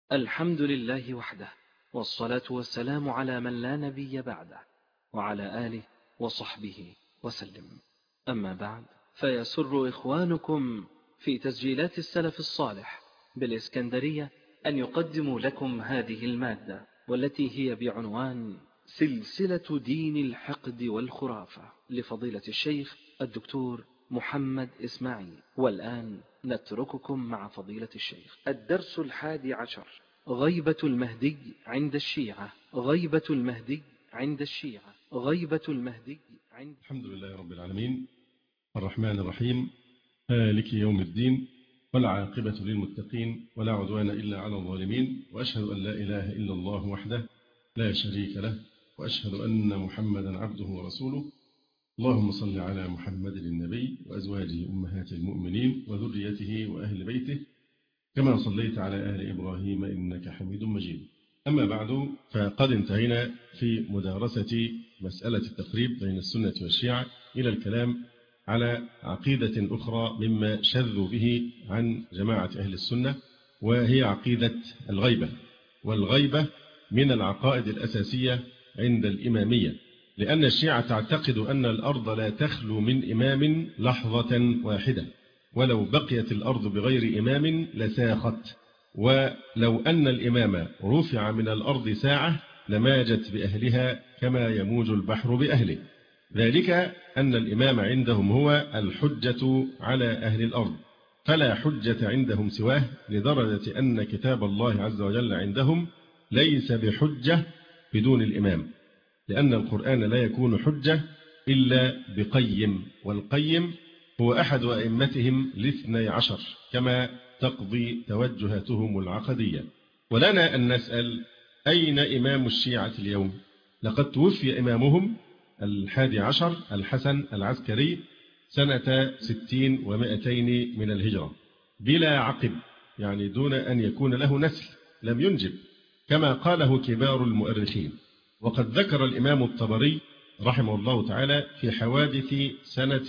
الحمد لله وحده، والصلاة والسلام على من لا نبي بعده، وعلى آله وصحبه وسلم. أما بعد، فيسر إخوانكم في تسجيلات السلف الصالح بالإسكندرية أن يقدموا لكم هذه المادة، والتي هي بعنوان سلسلة دين الحقد والخرافة لفضيلة الشيخ الدكتور محمد إسماعيل. والآن نترككم مع فضيلة الشيخ. الدرس 11: غيبة المهدي عند الشيعة. غيبة المهدي عند الشيعة. غيبة المهدي عند الحمد لله رب العالمين الرحمن الرحيم مالك يوم الدين، والعاقبة للمتقين، ولا عدوان إلا على الظالمين، وأشهد أن لا إله إلا الله وحده لا شريك له، وأشهد أن محمدا عبده ورسوله. اللهم صل على محمد النبي وأزواجه أمهات المؤمنين وذريته وأهل بيته كما صليت على آل إبراهيم إنك حميد مجيد. أما بعد، فقد انتهينا في مدارسة مسألة التقريب بين السنة والشيعة إلى الكلام على عقيدة أخرى مما شذوا به عن جماعة أهل السنة، وهي عقيدة الغيبة. والغيبة من العقائد الأساسية عند الإمامية، لأن الشيعة تعتقد أن الأرض لا تخلو من إمام لحظة واحدة، ولو بقيت الأرض بغير إمام لساخت، ولو أن الإمام رفع من الأرض ساعة لماجت بأهلها كما يموج البحر بأهله. ذلك أن الإمام عندهم هو الحجة على أهل الأرض، فلا حجة عندهم سواه، لدرجة أن كتاب الله عز وجل عندهم ليس بحجة بدون الإمام، لأن القرآن لا يكون حجة إلا بقيم، والقيم هو أحد أئمتهم ال12 كما تقضي توجهاتهم العقدية. ولنا أن نسأل: أين إمام الشيعة اليوم؟ لقد توفي إمامهم 11 الحسن العسكري سنة 60 و200 من الهجرة بلا عقب، يعني دون أن يكون له نسل، لم ينجب كما قاله كبار المؤرخين. وقد ذكر الإمام الطبري رحمه الله تعالى في حوادث سنة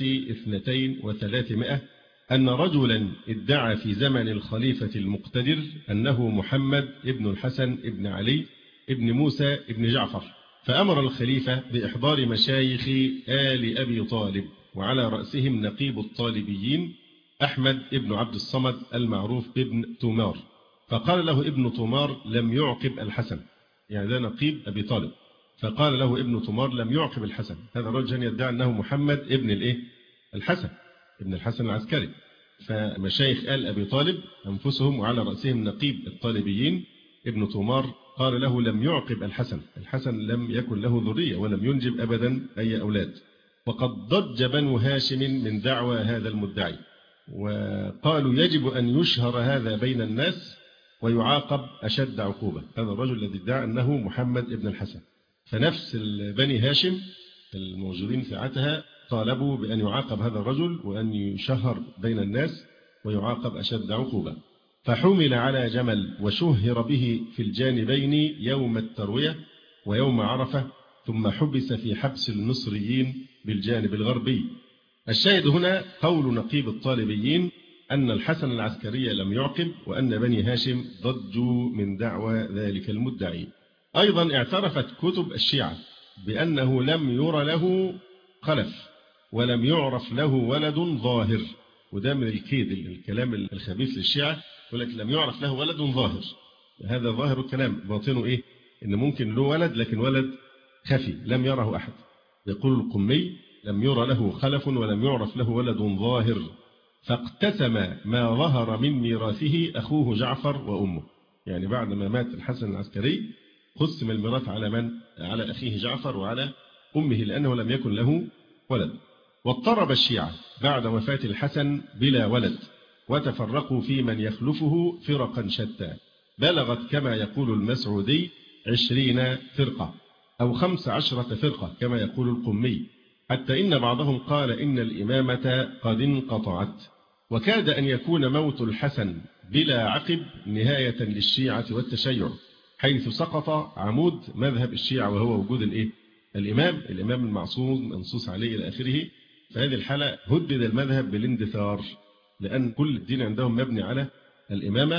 32 أن رجلا ادعى في زمن الخليفة المقتدر أنه محمد ابن الحسن ابن علي ابن موسى ابن جعفر، فأمر الخليفة بإحضار مشايخ آل أبي طالب، وعلى رأسهم نقيب الطالبيين أحمد ابن عبد الصمد المعروف بابن تومار. فقال له ابن تومار: لم يعقب الحسن، يعني ده نقيب أبي طالب. فقال له ابن تومار: لم يعقب الحسن. هذا الرجل يدعي أنه محمد ابن الحسن ابن الحسن العسكري. فمشايخ آل أبي طالب أنفسهم وعلى رأسهم نقيب الطالبيين ابن تومار قال له: لم يعقب الحسن، الحسن لم يكن له ذرية ولم ينجب أبدا أي أولاد. وقد ضج بنو هاشم من دعوى هذا المدعي، وقالوا يجب أن يشهر هذا بين الناس ويعاقب أشد عقوبة، هذا الرجل الذي ادعى أنه محمد ابن الحسن. فنفس بني هاشم الموجودين ساعتها طالبوا بأن يعاقب هذا الرجل وأن يشهر بين الناس ويعاقب أشد عقوبة. فحمل على جمل وشهر به في الجانبين يوم التروية ويوم عرفة، ثم حبس في حبس المصريين بالجانب الغربي. الشاهد هنا قول نقيب الطالبيين أن الحسن العسكري لم يعقب، وأن بني هاشم ضجوا من دعوى ذلك المدعي. أيضا اعترفت كتب الشيعة بأنه لم ير له خلف ولم يعرف له ولد ظاهر، وده من الكيد الكلام الخبيث للشيعة، يقول لك لم يعرف له ولد ظاهر. هذا ظاهر الكلام، باطنه إيه؟ إن ممكن له ولد لكن ولد خفي لم يره أحد. يقول القمي: لم ير له خلف ولم يعرف له ولد ظاهر، فاقتسم ما ظهر من ميراثه أخوه جعفر وأمه. يعني بعد ما مات الحسن العسكري قسم الميراث على من؟ على أخيه جعفر وعلى أمه، لأنه لم يكن له ولد. واضطرب الشيعة بعد وفاة الحسن بلا ولد، وتفرقوا في من يخلفه فرقا شتى، بلغت كما يقول المسعودي 20 فرقة أو 15 فرقة كما يقول القمي، حتى إن بعضهم قال إن الإمامة قد انقطعت. وكاد أن يكون موت الحسن بلا عقب نهاية للشيعة والتشيع، حيث سقط عمود مذهب الشيعة وهو وجود الإمام المعصوم منصوص عليه إلى آخره. فهذه الحالة هدد المذهب بالاندثار، لأن كل الدين عندهم مبني على الإمامة،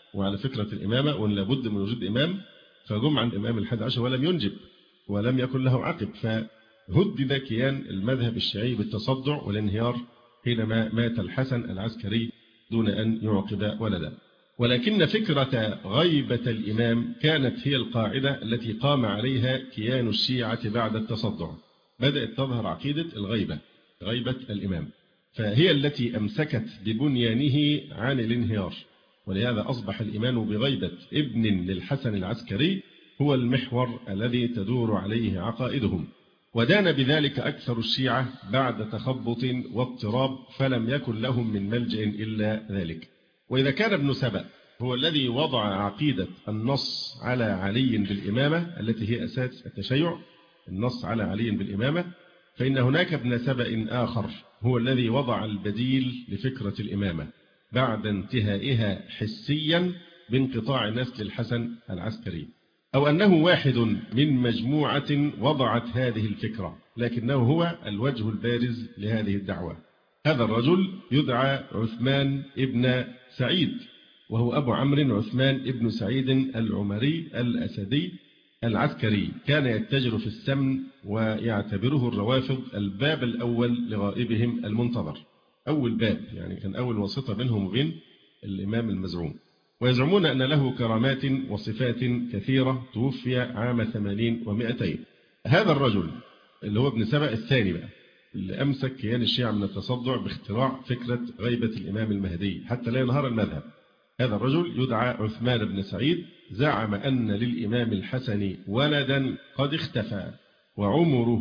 وعلى فكرة الإمامة وأن لابد من وجود إمام، فجم عن الإمام ال11 ولم ينجب ولم يكن له عقب، فهدد كيان المذهب الشيعي بالتصدع والانهيار حينما مات الحسن العسكري دون أن يعقب ولدا. ولكن فكرة غيبة الإمام كانت هي القاعدة التي قام عليها كيان الشيعة بعد التصدع. بدأت تظهر عقيدة الغيبة، غيبة الإمام، فهي التي أمسكت ببنيانه عن الانهيار. ولهذا أصبح الإيمان بغيبة ابن للحسن العسكري هو المحور الذي تدور عليه عقائدهم. ودان بذلك أكثر الشيعة بعد تخبط واضطراب، فلم يكن لهم من ملجأ إلا ذلك. وإذا كان ابن سبأ هو الذي وضع عقيدة النص على علي بالإمامة التي هي أساس التشيع، النص على علي بالإمامة، فإن هناك ابن سبأ آخر هو الذي وضع البديل لفكرة الإمامة بعد انتهائها حسيا بانقطاع نسل الحسن العسكري، أو أنه واحد من مجموعة وضعت هذه الفكرة، لكنه هو الوجه البارز لهذه الدعوة. هذا الرجل يدعى عثمان ابن سعيد، وهو أبو عمرو عثمان ابن سعيد العمري الأسدي العسكري. كان يتجر في السمن ويعتبره الروافض الباب الأول لغائبهم المنتظر، أول باب، يعني كان أول واسطة بينهم وبين الإمام المزعوم. ويزعمون أن له كرامات وصفات كثيرة. توفي عام 80 و200. هذا الرجل اللي هو ابن سبأ الثاني بقى اللي أمسك كيان الشيعة من التصدع باختراع فكرة غيبة الإمام المهدي حتى لا ينهار المذهب. هذا الرجل يدعى عثمان بن سعيد، زعم أن للإمام الحسن ولدا قد اختفى وعمره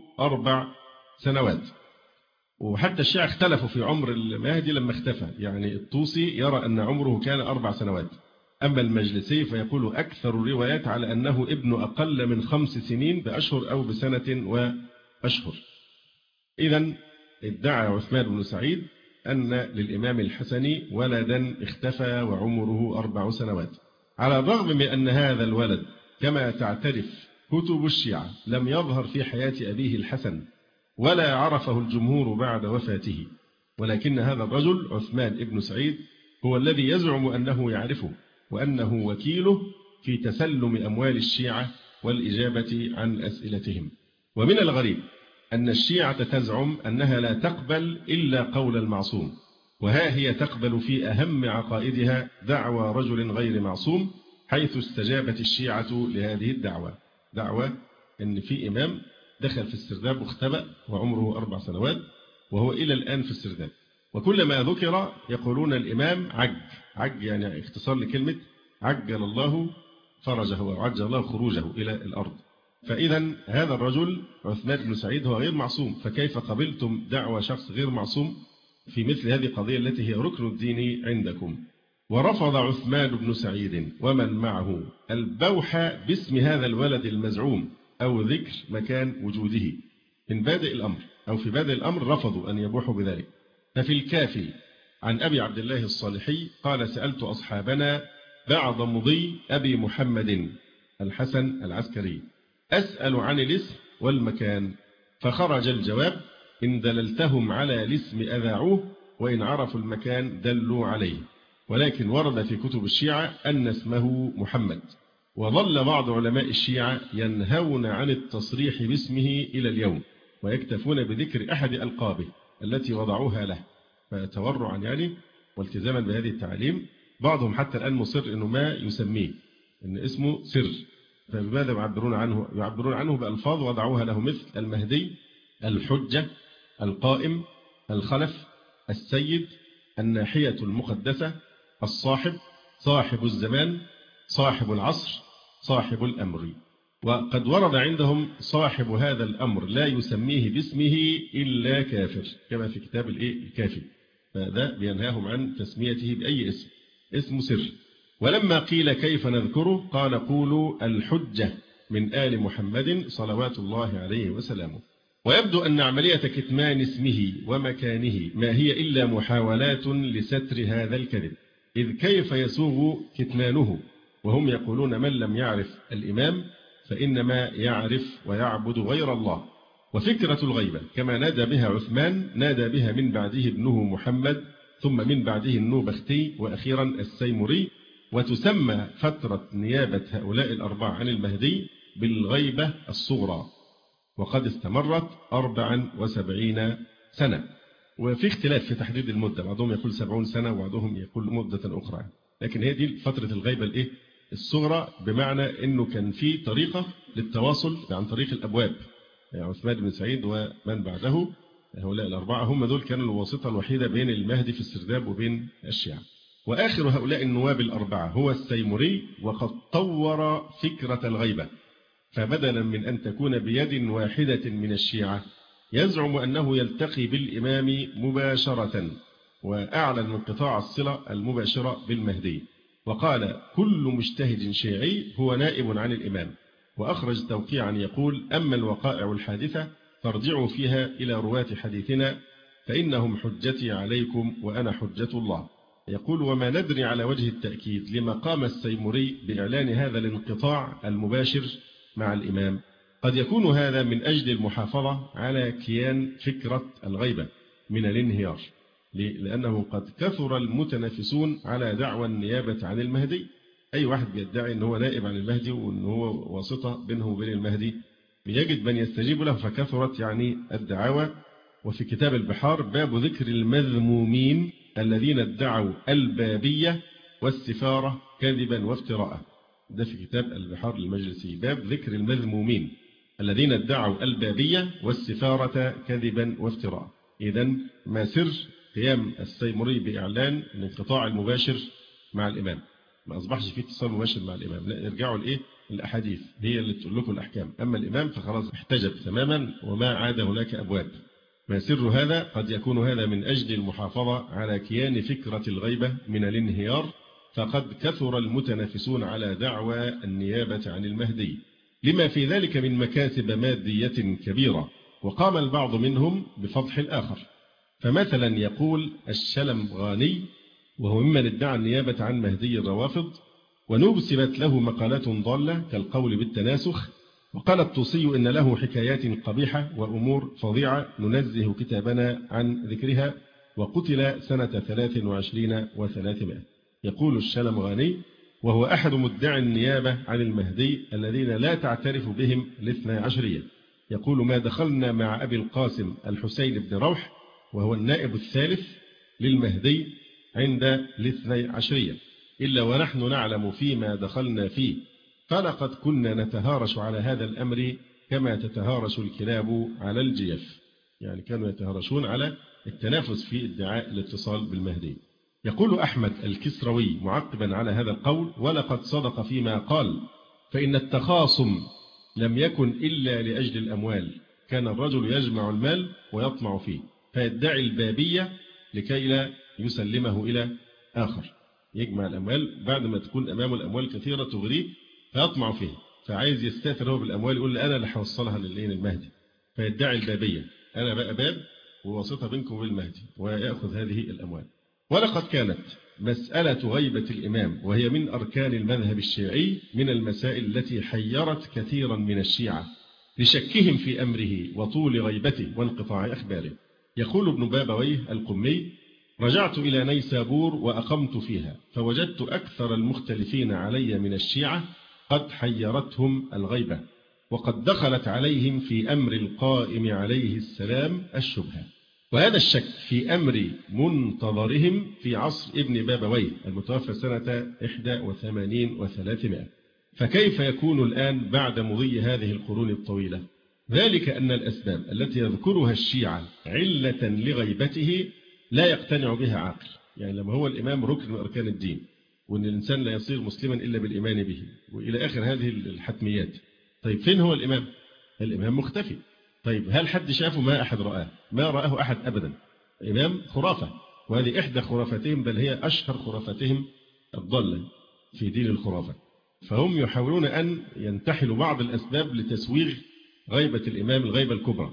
4 سنوات. وحتى الشيعة اختلفوا في عمر المهدي لما اختفى، يعني الطوسي يرى أن عمره كان 4 سنوات، أما المجلسي فيقول أكثر الروايات على أنه ابن أقل من 5 سنين بأشهر أو بسنة وأشهر. إذن ادعى عثمان بن سعيد أن للإمام الحسن ولدا اختفى وعمره 4 سنوات، على الرغم من أن هذا الولد كما تعترف كتب الشيعة لم يظهر في حياة أبيه الحسن ولا عرفه الجمهور بعد وفاته. ولكن هذا الرجل عثمان بن سعيد هو الذي يزعم أنه يعرفه وأنه وكيله في تسلم أموال الشيعة والإجابة عن أسئلتهم. ومن الغريب أن الشيعة تزعم أنها لا تقبل إلا قول المعصوم، وها هي تقبل في أهم عقائدها دعوى رجل غير معصوم، حيث استجابت الشيعة لهذه الدعوة، دعوى أن في إمام دخل في السرداب واختبأ وعمره 4 سنوات وهو إلى الآن في السرداب. وكلما ذكر يقولون الإمام عج يعني اختصار لكلمة عجل الله فرجه وعجل الله خروجه إلى الأرض. فإذا هذا الرجل عثمان بن سعيد هو غير معصوم، فكيف قبلتم دعوى شخص غير معصوم في مثل هذه القضية التي هي ركن الدين عندكم؟ ورفض عثمان بن سعيد ومن معه البوح باسم هذا الولد المزعوم أو ذكر مكان وجوده من بادئ الأمر، أو في بادئ الأمر رفضوا أن يبوحوا بذلك. ففي الكافي عن أبي عبد الله الصالحي قال: سألت أصحابنا بعد مضي أبي محمد الحسن العسكري أسأل عن الاسم والمكان، فخرج الجواب: إن دللتهم على الاسم أذاعوه، وإن عرفوا المكان دلوا عليه. ولكن ورد في كتب الشيعة أن اسمه محمد. وظل بعض علماء الشيعة ينهون عن التصريح باسمه إلى اليوم، ويكتفون بذكر أحد ألقابه التي وضعوها له، فتورعا يعني والتزاما بهذه التعليم. بعضهم حتى الآن مصر أنه ما يسميه، أن اسمه سر. فبماذا يعبرون عنه؟ يعبرون عنه بألفاظ وضعوها له، مثل المهدي، الحجة، القائم، الخلف، السيد، الناحية المقدسة، الصاحب، صاحب الزمان، صاحب العصر، صاحب الأمر. وقد ورد عندهم صاحب هذا الأمر لا يسميه باسمه إلا كافر، كما في كتاب الكافي. فهذا بينهاهم عن تسميته بأي اسم، اسم سر. ولما قيل كيف نذكره قال: قولوا الحجة من آل محمد صلوات الله عليه وسلامه. ويبدو أن عملية كتمان اسمه ومكانه ما هي إلا محاولات لستر هذا الكذب، إذ كيف يسوغ كتمانه وهم يقولون من لم يعرف الإمام فإنما يعرف ويعبد غير الله. وفكرة الغيبة كما نادى بها عثمان نادى بها من بعده ابنه محمد، ثم من بعده النوبختي، وأخيرا السيمري. وتسمى فترة نيابة هؤلاء الأربعة عن المهدي بالغيبة الصغرى، وقد استمرت 74 سنة. وفي اختلاف في تحديد المدة، بعضهم يقول 70 سنة وبعضهم يقول مدة أخرى، لكن هي دي فترة الغيبة الصغرى، بمعنى أنه كان في طريقة للتواصل عن طريق الأبواب. يعني عثمان بن سعيد ومن بعده هؤلاء الأربعة هم دول كانوا الواسطة الوحيدة بين المهدي في السرداب وبين الشيعة. وآخر هؤلاء النواب الأربعة هو السيمري، وقد طور فكرة الغيبة، فبدلا من أن تكون بيد واحدة من الشيعة يزعم أنه يلتقي بالإمام مباشرة، وأعلن انقطاع الصلة المباشرة بالمهدي، وقال كل مجتهد شيعي هو نائب عن الإمام، وأخرج توقيعا يقول أما الوقائع الحادثة فارجعوا فيها إلى رواة حديثنا فإنهم حجتي عليكم وأنا حجة الله. يقول وما ندري على وجه التأكيد لما قام السيمري بإعلان هذا الانقطاع المباشر مع الإمام، قد يكون هذا من أجل المحافظة على كيان فكرة الغيبة من الانهيار، لأنه قد كثر المتنافسون على دعوى النيابة عن المهدي. أي واحد بيدعي أنه هو نائب عن المهدي وأنه هو واسطة بينه وبين المهدي يجد من يستجيب له، فكثرت الدعاوى. وفي كتاب البحار باب ذكر المذمومين الذين ادعوا البابية والسفارة كذبا وافتراء. ده في كتاب البحار المجلسي، باب ذكر المذمومين الذين ادعوا البابية والسفارة كذبا وافتراء. إذن ما سر قيام السيمري بإعلان الانقطاع المباشر مع الإمام؟ ما أصبحش فيه اتصال مباشر مع الإمام، لا، ارجعوا الأحاديث هي اللي تقول لكم الأحكام، أما الإمام فخلاص احتجب تماما وما عاد هناك أبواب. ما سر هذا؟ قد يكون هذا من أجل المحافظة على كيان فكرة الغيبة من الانهيار، فقد كثر المتنافسون على دعوى النيابة عن المهدي لما في ذلك من مكاسب مادية كبيرة، وقام البعض منهم بفضح الآخر. فمثلا يقول الشلمغاني وهو ممن ادعى النيابة عن مهدي الروافض ونسبت له مقالات ضالة كالقول بالتناسخ، وقال الطوسي إن له حكايات قبيحة وأمور فظيعة ننزه كتابنا عن ذكرها، وقتل سنة 23 و300. يقول الشلمغاني وهو أحد مدعي النيابة عن المهدي الذين لا تعترف بهم الاثنى عشرية، يقول ما دخلنا مع أبي القاسم الحسين بن روح وهو النائب الثالث للمهدي عند الاثنى عشرية إلا ونحن نعلم فيما دخلنا فيه، فلقد كنا نتهارش على هذا الأمر كما تتهارش الكلاب على الجيف. يعني كانوا يتهارشون على التنافس في ادعاء الاتصال بالمهدي. يقول أحمد الكسروي معقبا على هذا القول ولقد صدق فيما قال، فإن التخاصم لم يكن إلا لأجل الأموال، كان الرجل يجمع المال ويطمع فيه فيدعي البابية لكي لا يسلمه إلى آخر، يجمع الأموال بعد ما تكون أمامه الأموال كثيرة تغريه فيطمع فيه، فعايز يستاثر هو بالأموال، يقول أنا اللي هوصلها للمهدي، فيدعي البابية، أنا بقى باب وواسطة بينكم بالمهدي، ويأخذ هذه الأموال. ولقد كانت مسألة غيبة الإمام وهي من أركان المذهب الشيعي من المسائل التي حيرت كثيرا من الشيعة لشكهم في أمره وطول غيبته وانقطاع أخباره. يقول ابن بابويه القمي رجعت إلى نيسابور وأقمت فيها فوجدت أكثر المختلفين علي من الشيعة قد حيرتهم الغيبة، وقد دخلت عليهم في أمر القائم عليه السلام الشبهة، وهذا الشك في أمر منتظرهم في عصر ابن بابويه المتوفى سنة 81 و300. فكيف يكون الآن بعد مضي هذه القرون الطويلة؟ ذلك أن الأسباب التي يذكرها الشيعة علة لغيبته لا يقتنع بها عاقل. يعني لما هو الإمام ركن من أركان الدين، وأن الإنسان لا يصير مسلما إلا بالإيمان به، وإلى آخر هذه الحتميات. طيب فين هو الإمام؟ الإمام مختفي. طيب هل حد شافه؟ ما أحد رآه، ما رآه أحد أبدا. الإمام خرافة، وهذه إحدى خرافتهم، بل هي أشهر خرافتهم الضالة في دين الخرافة. فهم يحاولون أن ينتحلوا بعض الأسباب لتسويغ غيبة الإمام الغيبة الكبرى،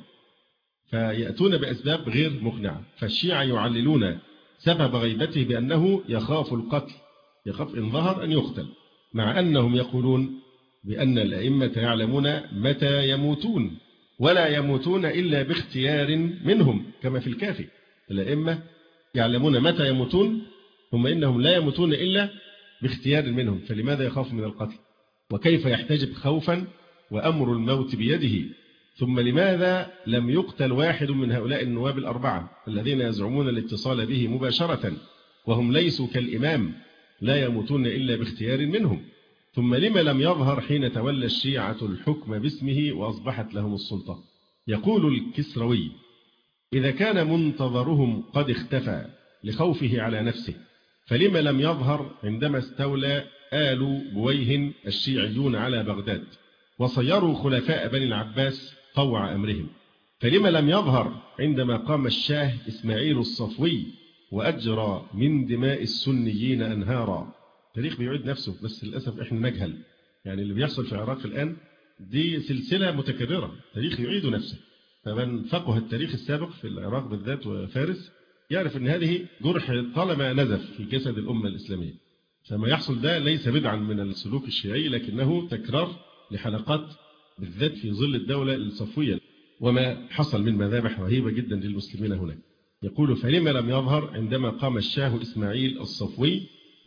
فيأتون بأسباب غير مقنعة. فالشيعة يعللون سبب غيبته بأنه يخاف القتل، يخاف إن ظهر أن يقتل، مع أنهم يقولون بأن الأئمة يعلمون متى يموتون ولا يموتون إلا باختيار منهم، كما في الكافي الأئمة يعلمون متى يموتون، ثم إنهم لا يموتون إلا باختيار منهم، فلماذا يخاف من القتل؟ وكيف يحتجب خوفا وأمر الموت بيده؟ ثم لماذا لم يقتل واحد من هؤلاء النواب الأربعة الذين يزعمون الاتصال به مباشرة وهم ليسوا كالإمام لا يموتون إلا باختيار منهم؟ ثم لما لم يظهر حين تولى الشيعة الحكم باسمه وأصبحت لهم السلطة؟ يقول الكسروي: إذا كان منتظرهم قد اختفى لخوفه على نفسه، فلما لم يظهر عندما استولى آل بويه الشيعيون على بغداد وصيروا خلفاء بني العباس طوع أمرهم؟ فلما لم يظهر عندما قام الشاه إسماعيل الصفوي وأجرى من دماء السنيين أنهارا؟ التاريخ بيعيد نفسه، بس للأسف إحنا نجهل. يعني اللي بيحصل في العراق الآن دي سلسلة متكررة، التاريخ يعيد نفسه. فمن فقه التاريخ السابق في العراق بالذات وفارس يعرف أن هذه جرح طالما نزف في جسد الأمة الإسلامية. فما يحصل ده ليس بدعا من السلوك الشيعي، لكنه تكرار لحلقات بالذات في ظل الدولة الصفوية، وما حصل من مذابح رهيبة جدا للمسلمين هناك. يقول: فلما لم يظهر عندما قام الشاه إسماعيل الصفوي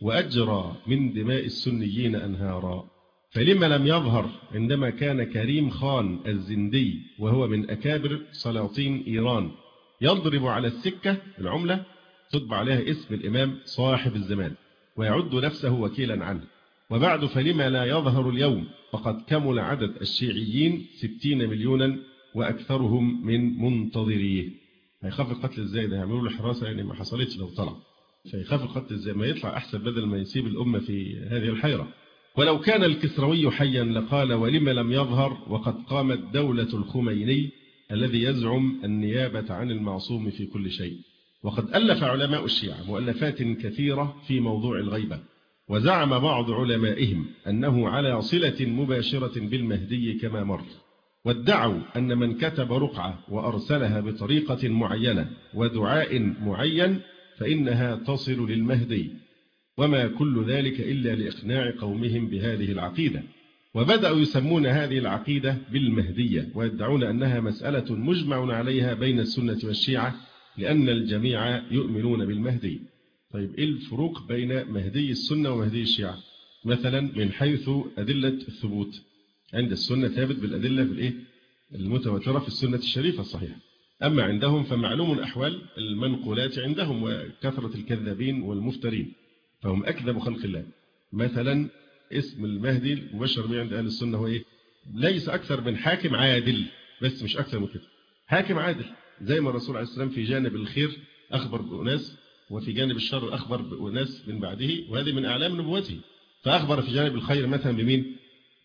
وأجرى من دماء السنيين أنهارا؟ فلما لم يظهر عندما كان كريم خان الزندي وهو من أكابر سلاطين إيران يضرب على السكة العملة تطبع عليها اسم الإمام صاحب الزمان ويعد نفسه وكيلا عنه؟ وبعد فلما لا يظهر اليوم وقد كمل عدد الشيعيين 60 مليونا وأكثرهم من منتظريه؟ هيخاف القتل ازاي؟ ده يعملوا له حراسة يعني ما حصلتش لو طلع. فيخاف القتل ازاي؟ ما يطلع أحسن بدل ما يسيب الأمة في هذه الحيرة. ولو كان الكسروي حيا لقال: ولما لم يظهر وقد قامت دولة الخميني الذي يزعم النيابة عن المعصوم في كل شيء. وقد ألف علماء الشيعة مؤلفات كثيرة في موضوع الغيبة، وزعم بعض علمائهم أنه على صلة مباشرة بالمهدي كما مر، وادعوا أن من كتب رقعة وأرسلها بطريقة معينة ودعاء معين فإنها تصل للمهدي، وما كل ذلك إلا لإقناع قومهم بهذه العقيدة. وبدأوا يسمون هذه العقيدة بالمهدية، ويدعون أنها مسألة مجمع عليها بين السنة والشيعة لأن الجميع يؤمنون بالمهدي. طيب إيه الفروق بين مهدي السنة ومهدي الشيعة؟ مثلا من حيث أدلة الثبوت، عند السنة ثابت بالأدلة في المتواترة في السنة الشريفة الصحيحة، أما عندهم فمعلوم أحوال المنقولات عندهم وكثرة الكذابين والمفترين، فهم أكذب خلق الله. مثلا اسم المهدي المبشر به عند أهل السنة هو إيه؟ ليس أكثر من حاكم عادل، بس مش أكثر من كده، حاكم عادل، زي ما الرسول عليه السلام في جانب الخير أخبر بأناس وفي جانب الشر أخبر بأناس من بعده، وهذه من أعلام نبوته. فأخبر في جانب الخير مثلا بمين؟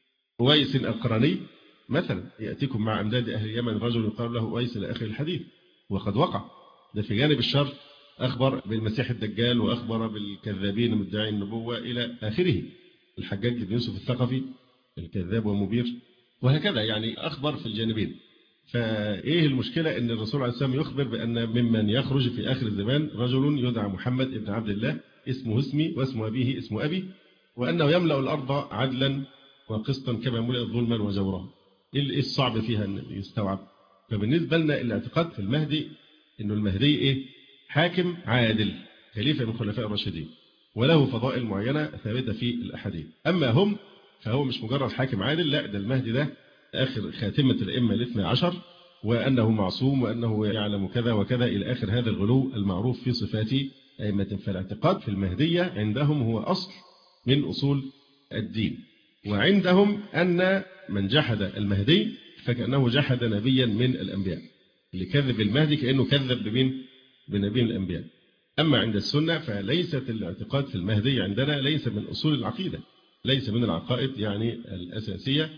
أويس القرني مثلا: يأتيكم مع أمداد أهل اليمن رجل يقال له أويس إلى آخر الحديث، وقد وقع. ده في جانب الشر أخبر بالمسيح الدجال، وأخبر بالكذابين مدعي النبوة إلى آخره، الحجاج بن يوسف الثقفي الكذاب ومبير، وهكذا يعني أخبر في الجانبين. فإيه المشكلة أن الرسول عليه السلام يخبر بأن ممن يخرج في آخر الزمان رجل يدعى محمد ابن عبد الله اسمه اسمي واسم أبيه اسم أبي، وأنه يملأ الأرض عدلا وقسطا كما ملئت ظلما وجورا؟ إيه الصعب فيها أن يستوعب؟ فبالنسبة لنا الاعتقاد في المهدي أنه المهدي إيه؟ حاكم عادل، خليفة من خلفاء الراشدين، وله فضائل معينة ثابتة في الأحاديث. أما هم فهو مش مجرد حاكم عادل، لا، ده المهدي ده آخر خاتمة الأئمة الاثنى عشر، وأنه معصوم وأنه يعلم كذا وكذا إلى آخر هذا الغلو المعروف في صفات أئمة. فالاعتقاد في المهدية عندهم هو أصل من أصول الدين، وعندهم أن من جحد المهدي فكأنه جحد نبيا من الأنبياء، اللي كذب المهدي كأنه كذب بنبي الأنبياء. أما عند السنة فليست الاعتقاد في المهدي عندنا ليس من أصول العقيدة، ليس من العقائد يعني الأساسية.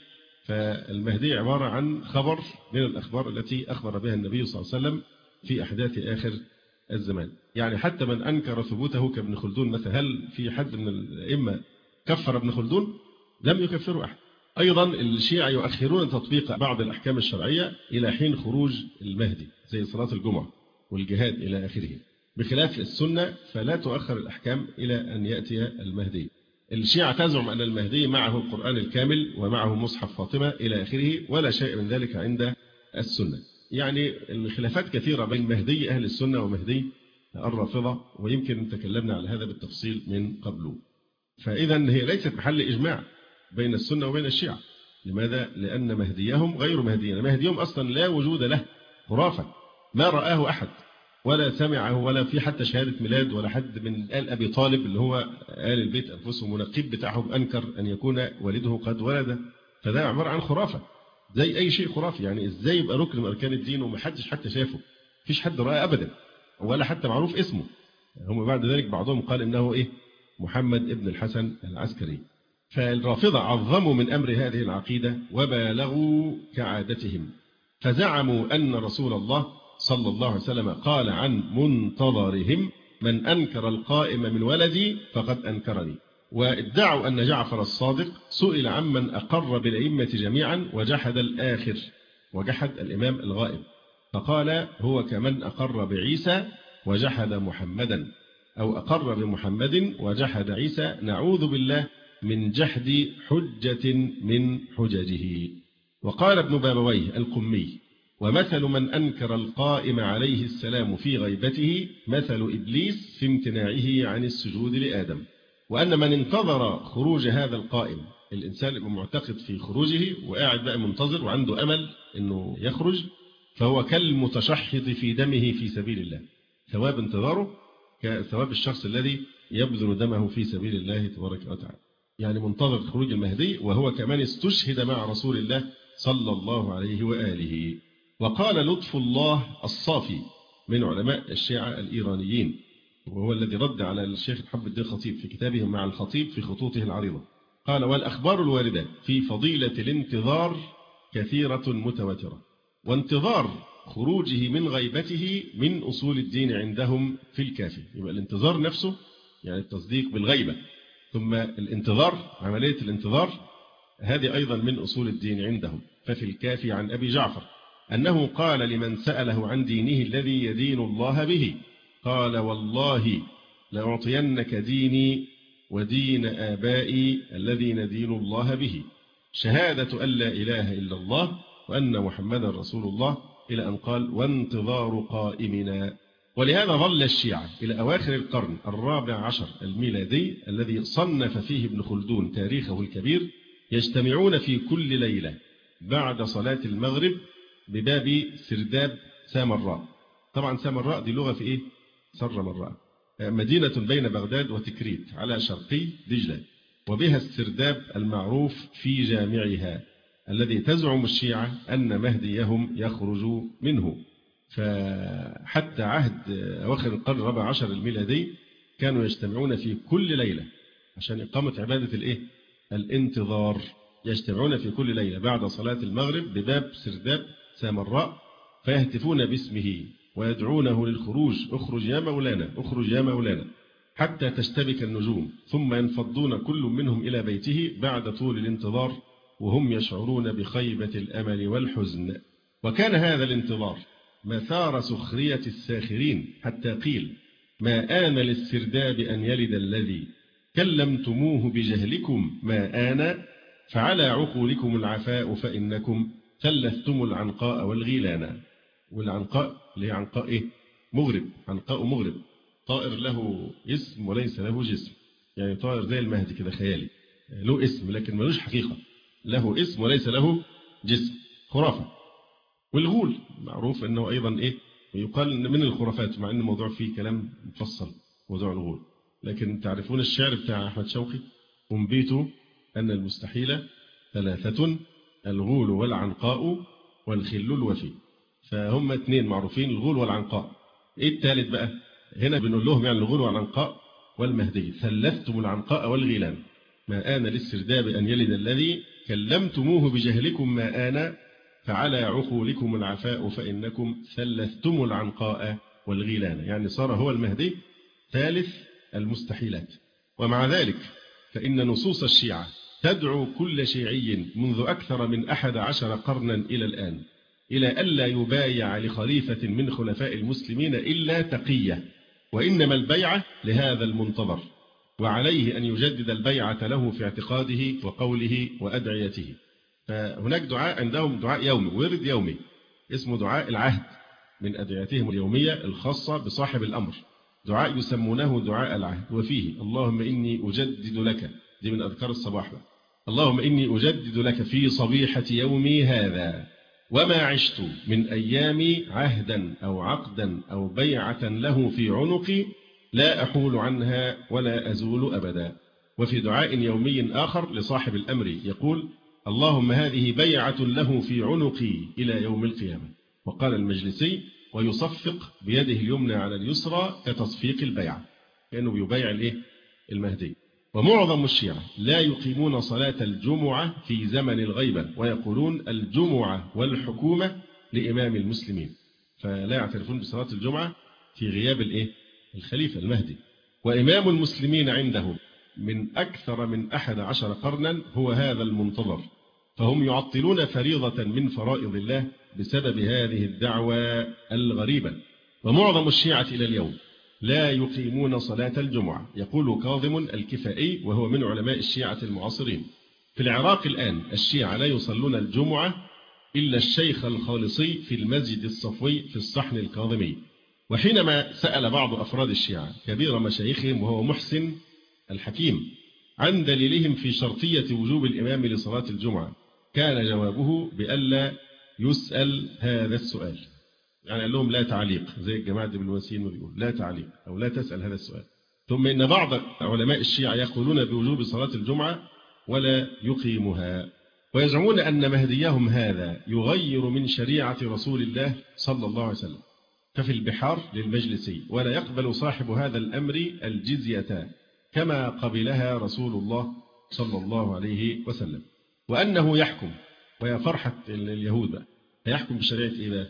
فالمهدي عبارة عن خبر من الأخبار التي أخبر بها النبي صلى الله عليه وسلم في أحداث آخر الزمان. يعني حتى من أنكر ثبوته كابن خلدون مثلا، هل في حد من الأئمة كفر ابن خلدون؟ لم يكفروا أحد. أيضا الشيعة يؤخرون تطبيق بعض الأحكام الشرعية إلى حين خروج المهدي، زي صلاة الجمعة والجهاد إلى آخره، بخلاف السنة فلا تؤخر الأحكام إلى أن يأتي المهدي. الشيعة تزعم أن المهدي معه القرآن الكامل ومعه مصحف فاطمة إلى آخره، ولا شيء من ذلك عند السنة. يعني الخلافات كثيرة بين مهدي أهل السنة ومهدي الرافضة، ويمكن تكلمنا على هذا بالتفصيل من قبل. فإذا هي ليست محل إجماع بين السنة وبين الشيعة. لماذا؟ لأن مهديهم غير مهديين. مهديهم أصلا لا وجود له، خرافة ما رآه أحد ولا سمعه، ولا في حتى شهادة ميلاد، ولا حد من آل أبي طالب اللي هو آل البيت أنفسهم ونقيب بتاعهم أنكر أن يكون والده قد ولد. فده عبارة عن خرافة زي أي شيء خرافي. يعني إزاي يبقى ركن من أركان الدين ومحدش حتى شافه، فيش حد رأى أبدا ولا حتى معروف اسمه. هم بعد ذلك بعضهم قال إنه محمد ابن الحسن العسكري. فالرافضة عظموا من أمر هذه العقيدة وبالغوا كعادتهم، فزعموا أن رسول الله صلى الله عليه وسلم قال عن منتظرهم: من أنكر القائم من ولدي فقد أنكرني. وادعوا أن جعفر الصادق سئل عمن أقر بالأئمة جميعا وجحد الآخر، وجحد الإمام الغائب، فقال: هو كمن أقر بعيسى وجحد محمدا، أو أقر بمحمد وجحد عيسى، نعوذ بالله من جحد حجة من حججه. وقال ابن بابويه القمي: ومثل من أنكر القائم عليه السلام في غيبته مثل إبليس في امتناعه عن السجود لآدم. وأن من انتظر خروج هذا القائم، الإنسان يبقى معتقد في خروجه وقاعد بقى منتظر وعنده أمل أنه يخرج، فهو كالمتشحط في دمه في سبيل الله، ثواب انتظاره كثواب الشخص الذي يبذل دمه في سبيل الله تبارك وتعالى. يعني منتظر خروج المهدي، وهو كمان استشهد مع رسول الله صلى الله عليه وآله. وقال لطف الله الصافي من علماء الشيعة الإيرانيين، وهو الذي رد على الشيخ محمد الدين الخطيب في كتابه مع الخطيب في خطوطه العريضة، قال: والأخبار الواردة في فضيلة الانتظار كثيرة متواترة، وانتظار خروجه من غيبته من أصول الدين عندهم في الكافي. يبقى الانتظار نفسه يعني التصديق بالغيبة، ثم الانتظار، عملية الانتظار، هذه أيضا من أصول الدين عندهم. ففي الكافي عن أبي جعفر أنه قال لمن سأله عن دينه الذي يدين الله به، قال: والله لأعطينك ديني ودين آبائي الذي ندين الله به، شهادة أن لا إله إلا الله وأن محمدا رسول الله، إلى أن قال: وانتظار قائمنا. ولهذا ظل الشيعة إلى أواخر القرن الرابع عشر الميلادي، الذي صنف فيه ابن خلدون تاريخه الكبير، يجتمعون في كل ليلة بعد صلاة المغرب بباب سرداب سامراء. طبعا سامراء دي لغة في سرمراء، مدينة بين بغداد وتكريت على شرقي دجلة، وبها السرداب المعروف في جامعها الذي تزعم الشيعة أن مهديهم يخرج منه. فحتى عهد أواخر القرن الرابع عشر الميلادي كانوا يجتمعون في كل ليلة عشان إقامة عبادة الانتظار. يجتمعون في كل ليلة بعد صلاة المغرب بباب سرداب سامراء، فيهتفون باسمه ويدعونه للخروج: اخرج يا مولانا، اخرج يا مولانا، حتى تشتبك النجوم، ثم ينفضون كل منهم إلى بيته بعد طول الانتظار وهم يشعرون بخيبة الأمل والحزن. وكان هذا الانتظار مثار سخرية الساخرين، حتى قيل: ما آن للسرداب أن يلد الذي كلمتموه بجهلكم، ما آن فعلى عقولكم العفاء فإنكم ثلثتم العنقاء والغيلان. والعنقاء اللي هي عنقاء مغرب، عنقاء مغرب، طائر له اسم وليس له جسم، يعني طائر زي المهدي كده خيالي، له اسم لكن ملوش حقيقة، له اسم وليس له جسم، خرافة. والغول معروف أنه أيضا يقال من الخرافات، مع أن الموضوع فيه كلام مفصل موضوع الغول. لكن تعرفون الشعر بتاع أحمد شوقي: أنبيت أن المستحيل ثلاثة، الغول والعنقاء والخل الوفي. فهم اثنين معروفين، الغول والعنقاء. الثالث بقى هنا بنقول لهم يعني الغول والعنقاء والمهدي: ثلثتم العنقاء والغيلان، ما آن للسرداب أن يلد الذي كلمتموه بجهلكم، ما آن فعلى عقولكم العفاء فإنكم ثلثتم العنقاء والغيلان. يعني صار هو المهدي ثالث المستحيلات. ومع ذلك فإن نصوص الشيعة تدعو كل شيعي منذ أكثر من 11 قرنا إلى الآن إلى ألا يبايع لخليفة من خلفاء المسلمين إلا تقية، وإنما البيعة لهذا المنتظر، وعليه أن يجدد البيعة له في اعتقاده وقوله وأدعيته. فهناك دعاء عندهم، دعاء يومي، ورد يومي اسمه دعاء العهد، من أدعيتهم اليومية الخاصة بصاحب الأمر، دعاء يسمونه دعاء العهد، وفيه اللهم إني أجدد لك، دي من أذكار الصباح بقى، اللهم إني أجدد لك في صبيحة يومي هذا وما عشت من أيامي عهدا أو عقدا أو بيعة له في عنقي لا أحول عنها ولا أزول أبدا. وفي دعاء يومي آخر لصاحب الأمر يقول اللهم هذه بيعة له في عنقي إلى يوم القيامة. وقال المجلسي ويصفق بيده اليمنى على اليسرى كتصفيق البيعة، كأنه بيبايع المهدي. ومعظم الشيعة لا يقيمون صلاة الجمعة في زمن الغيبة، ويقولون الجمعة والحكومة لإمام المسلمين، فلا يعترفون بصلاة الجمعة في غياب الخليفة المهدي. وإمام المسلمين عندهم من أكثر من 11 قرنا هو هذا المنتظر، فهم يعطلون فريضة من فرائض الله بسبب هذه الدعوة الغريبة. ومعظم الشيعة إلى اليوم لا يقيمون صلاة الجمعة. يقول كاظم الكفائي وهو من علماء الشيعة المعاصرين في العراق الآن الشيعة لا يصلون الجمعة إلا الشيخ الخالصي في المسجد الصفوي في الصحن الكاظمي. وحينما سأل بعض أفراد الشيعة كبير مشايخهم وهو محسن الحكيم عن دليلهم في شرطية وجوب الإمام لصلاة الجمعة، كان جوابه بألا يسأل هذا السؤال، يعني قال لهم لا تعليق، زي الجماعة ابن الوسيم بيقول لا تعليق أو لا تسأل هذا السؤال. ثم إن بعض علماء الشيعة يقولون بوجوب صلاة الجمعة ولا يقيمها، ويزعمون أن مهديهم هذا يغير من شريعة رسول الله صلى الله عليه وسلم. ففي البحار للمجلسي ولا يقبل صاحب هذا الأمر الجزية كما قبلها رسول الله صلى الله عليه وسلم، وأنه يحكم، ويا فرحة اليهود يحكم بشريعة إيه؟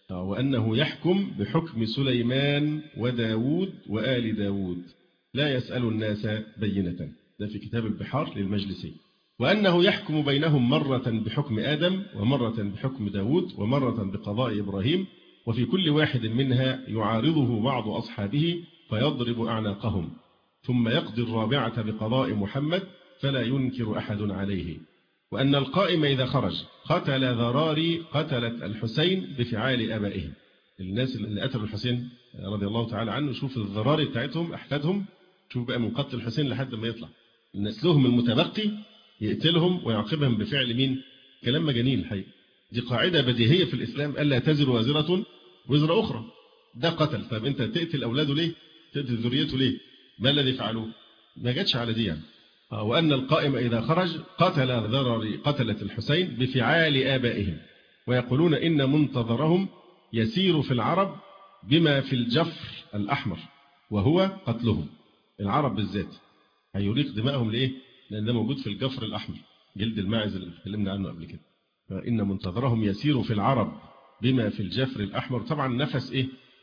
وأنه يحكم بحكم سليمان وداود وآل داود لا يسأل الناس بينة، ده في كتاب البحار للمجلسي. وأنه يحكم بينهم مرة بحكم آدم ومرة بحكم داود ومرة بقضاء إبراهيم، وفي كل واحد منها يعارضه بعض أصحابه فيضرب أعناقهم، ثم يقضي الرابعة بقضاء محمد فلا ينكر أحد عليه. وأن القائم إذا خرج قتل ذراري قتلة الحسين بفعال أبائهم، الناس اللي قتلوا الحسين رضي الله تعالى عنه، شوف الذراري بتاعتهم أحفادهم، شوف بقى من قتل الحسين لحد ما يطلع نسلهم المتبقي يقتلهم ويعاقبهم بفعل مين؟ كلام مجانين الحقيقة. دي قاعدة بديهية في الإسلام ألا تزر وازرة وزر أخرى. ده قتل، طب أنت تقتل أولاده ليه؟ تقتل ذريته ليه؟ ما الذي فعلوه؟ ما جاتش على دي يعني. وأن القائم إذا خرج قتل ذراري قتلة الحسين بفعال آبائهم، ويقولون إن منتظرهم يسير في العرب بما في الجفر الأحمر وهو قتلهم. العرب بالذات هيريق دمائهم لإيه؟ لأن ده موجود في الجفر الأحمر، جلد الماعز اللي اتكلمنا عنه قبل كده. فإن منتظرهم يسير في العرب بما في الجفر الأحمر، طبعا نفس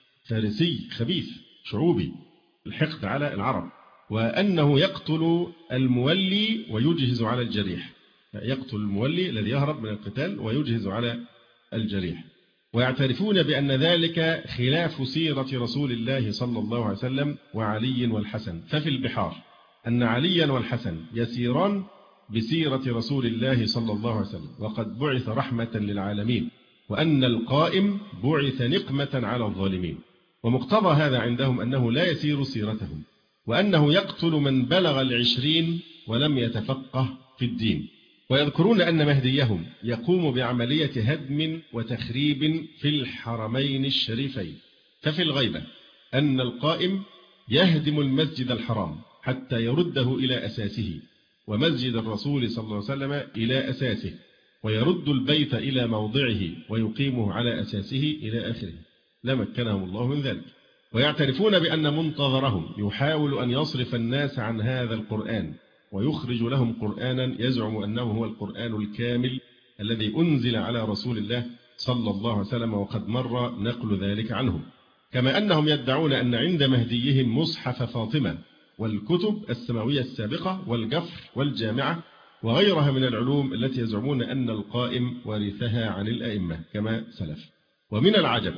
فارسي خبيث شعوبي، الحقد على العرب. وأنه يقتل المولي ويجهز على الجريح، يقتل المولي الذي يهرب من القتال ويجهز على الجريح. ويعترفون بأن ذلك خلاف سيرة رسول الله صلى الله عليه وسلم وعلي والحسن. ففي البحار أن عليا والحسن يسيران بسيرة رسول الله صلى الله عليه وسلم وقد بعث رحمة للعالمين، وأن القائم بعث نقمة على الظالمين. ومقتضى هذا عندهم أنه لا يسير سيرتهم، وأنه يقتل من بلغ 20 ولم يتفقه في الدين. ويذكرون أن مهديهم يقوم بعملية هدم وتخريب في الحرمين الشريفين. ففي الغيبة أن القائم يهدم المسجد الحرام حتى يرده إلى أساسه، ومسجد الرسول صلى الله عليه وسلم إلى أساسه، ويرد البيت إلى موضعه ويقيمه على أساسه إلى آخره، لا مكنهم الله من ذلك. ويعترفون بأن منتظرهم يحاول أن يصرف الناس عن هذا القرآن ويخرج لهم قرآنا يزعم أنه هو القرآن الكامل الذي أنزل على رسول الله صلى الله عليه وسلم، وقد مر نقل ذلك عنهم. كما أنهم يدعون أن عند مهديهم مصحف فاطمة والكتب السماوية السابقة والجفر والجامعة وغيرها من العلوم التي يزعمون أن القائم ورثها عن الأئمة كما سلف. ومن العجب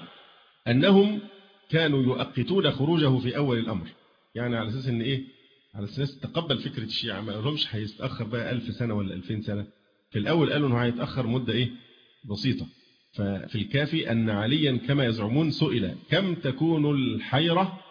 أنهم كانوا يؤقتون خروجه في أول الأمر، يعني على أساس أن على أساس تقبل فكرة الشيعة، ما قالهمش هيتأخر بقى 1000 سنة ولا 2000 سنة. في الأول قالوا أنه هيتأخر مدة بسيطة. ففي الكافي أن عليا كما يزعمون سئل كم تكون الحيرة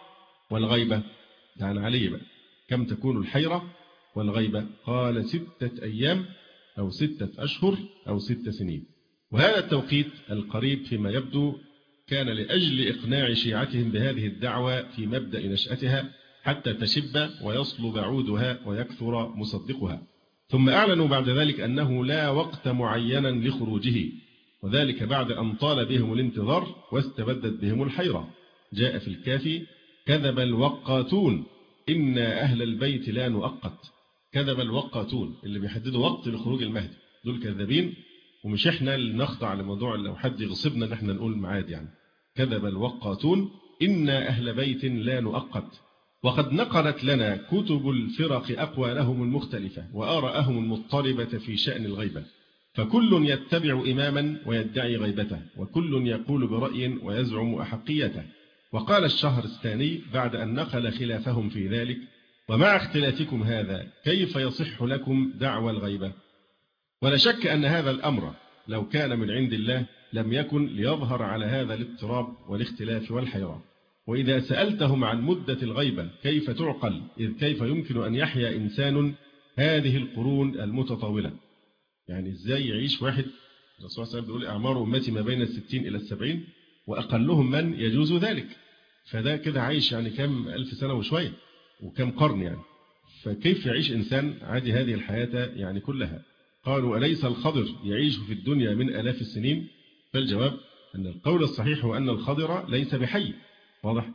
والغيبة؟ عن علي بقى، كم تكون الحيرة والغيبة؟ قال 6 أيام أو 6 أشهر أو 6 سنين. وهذا التوقيت القريب فيما يبدو كان لأجل إقناع شيعتهم بهذه الدعوة في مبدأ نشأتها حتى تشب ويصلب عودها ويكثر مصدقها. ثم أعلنوا بعد ذلك أنه لا وقت معينا لخروجه، وذلك بعد أن طال بهم الانتظار واستبدت بهم الحيرة. جاء في الكافي: كذب الوقاتون إنا أهل البيت لا نؤقت. كذب الوقاتون اللي بيحددوا وقت لخروج المهدي، دول كذابين، ومش احنا اللي نخضع لموضوع لو حد يغصبنا ان احنا نقول ميعاد يعني. كذب الوقاتون إنا أهل بيت لا نؤقت. وقد نقلت لنا كتب الفرق أقوالهم المختلفة وآراءهم المضطربة في شأن الغيبة، فكل يتبع إماما ويدعي غيبته، وكل يقول برأي ويزعم أحقيته. وقال الشهرستاني بعد أن نقل خلافهم في ذلك: ومع اختلافكم هذا كيف يصح لكم دعوى الغيبة؟ ولا شك أن هذا الأمر لو كان من عند الله لم يكن ليظهر على هذا الاضطراب والاختلاف والحيرة. وإذا سألتهم عن مدة الغيبة كيف تعقل، إذ كيف يمكن أن يحيا إنسان هذه القرون المتطاولة؟ يعني إزاي يعيش واحد؟ الرسول صلى الله عليه وسلم بيقول أعمار أمتي ما بين 60 إلى 70، وأقلهم من يجوز ذلك. فده كده عايش يعني كم 1000 سنة وشوية وكم قرن يعني. فكيف يعيش إنسان عادي هذه الحياة يعني كلها؟ قالوا: أليس الخضر يعيش في الدنيا من آلاف السنين؟ فالجواب أن القول الصحيح هو أن الخضر ليس بحي. واضح؟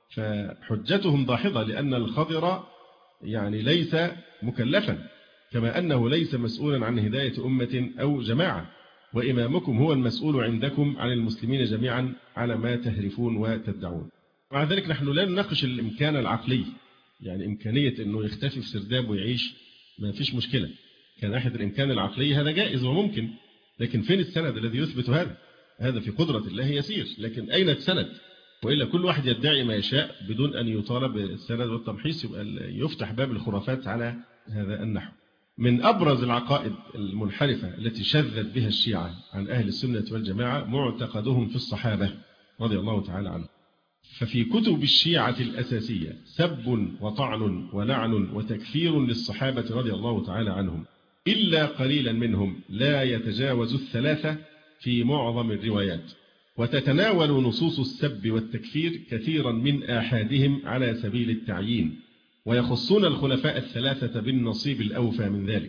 فحجتهم ضاحضة، لأن الخضر يعني ليس مكلفا، كما أنه ليس مسؤولا عن هداية أمة أو جماعة، وإمامكم هو المسؤول عندكم عن المسلمين جميعا على ما تهرفون وتدعون. مع ذلك نحن لا نناقش الإمكان العقلي، يعني إمكانية أنه يختفي في سرداب ويعيش ما فيش مشكلة، كان ناحية الإمكان العقلي هذا جائز وممكن، لكن فين السند الذي يثبت هذا؟ هذا في قدرة الله يسير، لكن أين السند؟ وإلا كل واحد يدعي ما يشاء بدون أن يطالب بالسند والتمحيص، يبقى يفتح باب الخرافات على هذا النحو. من أبرز العقائد المنحرفة التي شذت بها الشيعة عن أهل السنة والجماعة معتقدهم في الصحابة رضي الله تعالى عنهم. ففي كتب الشيعة الأساسية سب وطعن ولعن وتكفير للصحابة رضي الله تعالى عنهم، إلا قليلا منهم لا يتجاوز 3 في معظم الروايات، وتتناول نصوص السب والتكفير كثيرا من آحادهم على سبيل التعيين، ويخصون الخلفاء 3 بالنصيب الأوفى من ذلك.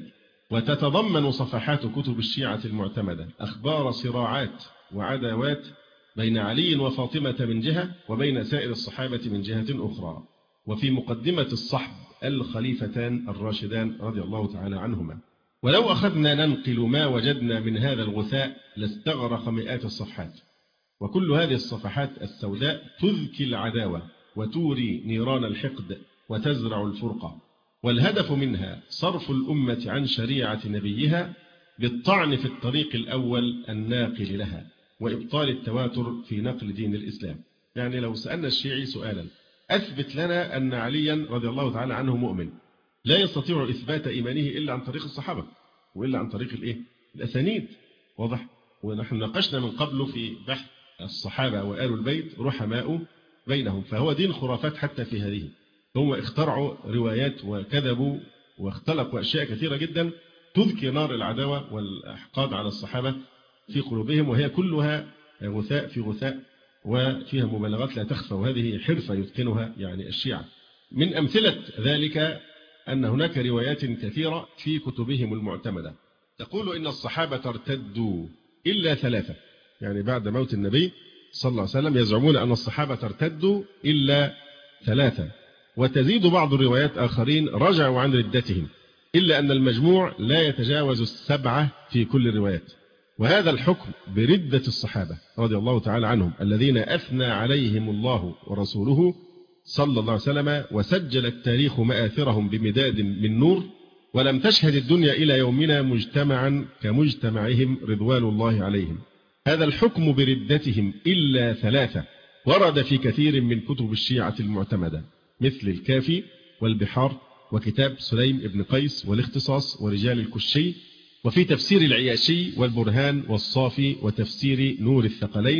وتتضمن صفحات كتب الشيعة المعتمدة أخبار صراعات وعداوات بين علي وفاطمة من جهة، وبين سائر الصحابة من جهة أخرى، وفي مقدمة الصحب الخليفتان الراشدان رضي الله تعالى عنهما. ولو أخذنا ننقل ما وجدنا من هذا الغثاء لاستغرق مئات الصفحات، وكل هذه الصفحات السوداء تذكي العداوة وتوري نيران الحقد وتزرع الفرقة، والهدف منها صرف الأمة عن شريعة نبيها بالطعن في الطريق الأول الناقل لها، وإبطال التواتر في نقل دين الإسلام. يعني لو سألنا الشيعي سؤالا: أثبت لنا أن عليا رضي الله تعالى عنه مؤمن، لا يستطيع إثبات إيمانه إلا عن طريق الصحابة، وإلا عن طريق الأسانيد. واضح؟ ونحن ناقشنا من قبل في بحث الصحابة وآل البيت رحماء بينهم، فهو دين خرافات حتى في هذه. هم اخترعوا روايات وكذبوا واختلقوا أشياء كثيرة جدا تذكي نار العداوة والأحقاد على الصحابة في قلوبهم، وهي كلها غثاء في غثاء وفيها مبالغات لا تخفى، وهذه حرفة يتقنها يعني الشيعة. من أمثلة ذلك أن هناك روايات كثيرة في كتبهم المعتمدة تقول إن الصحابة ارتدوا إلا 3، يعني بعد موت النبي صلى الله عليه وسلم يزعمون أن الصحابة ارتدوا إلا 3، وتزيد بعض الروايات آخرين رجعوا عن ردتهم، إلا أن المجموع لا يتجاوز 7 في كل الروايات. وهذا الحكم بردة الصحابة رضي الله تعالى عنهم الذين أثنى عليهم الله ورسوله صلى الله عليه وسلم، وسجل التاريخ مآثرهم بمداد من نور، ولم تشهد الدنيا إلى يومنا مجتمعا كمجتمعهم رضوان الله عليهم. هذا الحكم بردتهم إلا 3 ورد في كثير من كتب الشيعة المعتمدة، مثل الكافي والبحار وكتاب سليم ابن قيس والاختصاص ورجال الكشي، وفي تفسير العياشي والبرهان والصافي وتفسير نور الثقلين،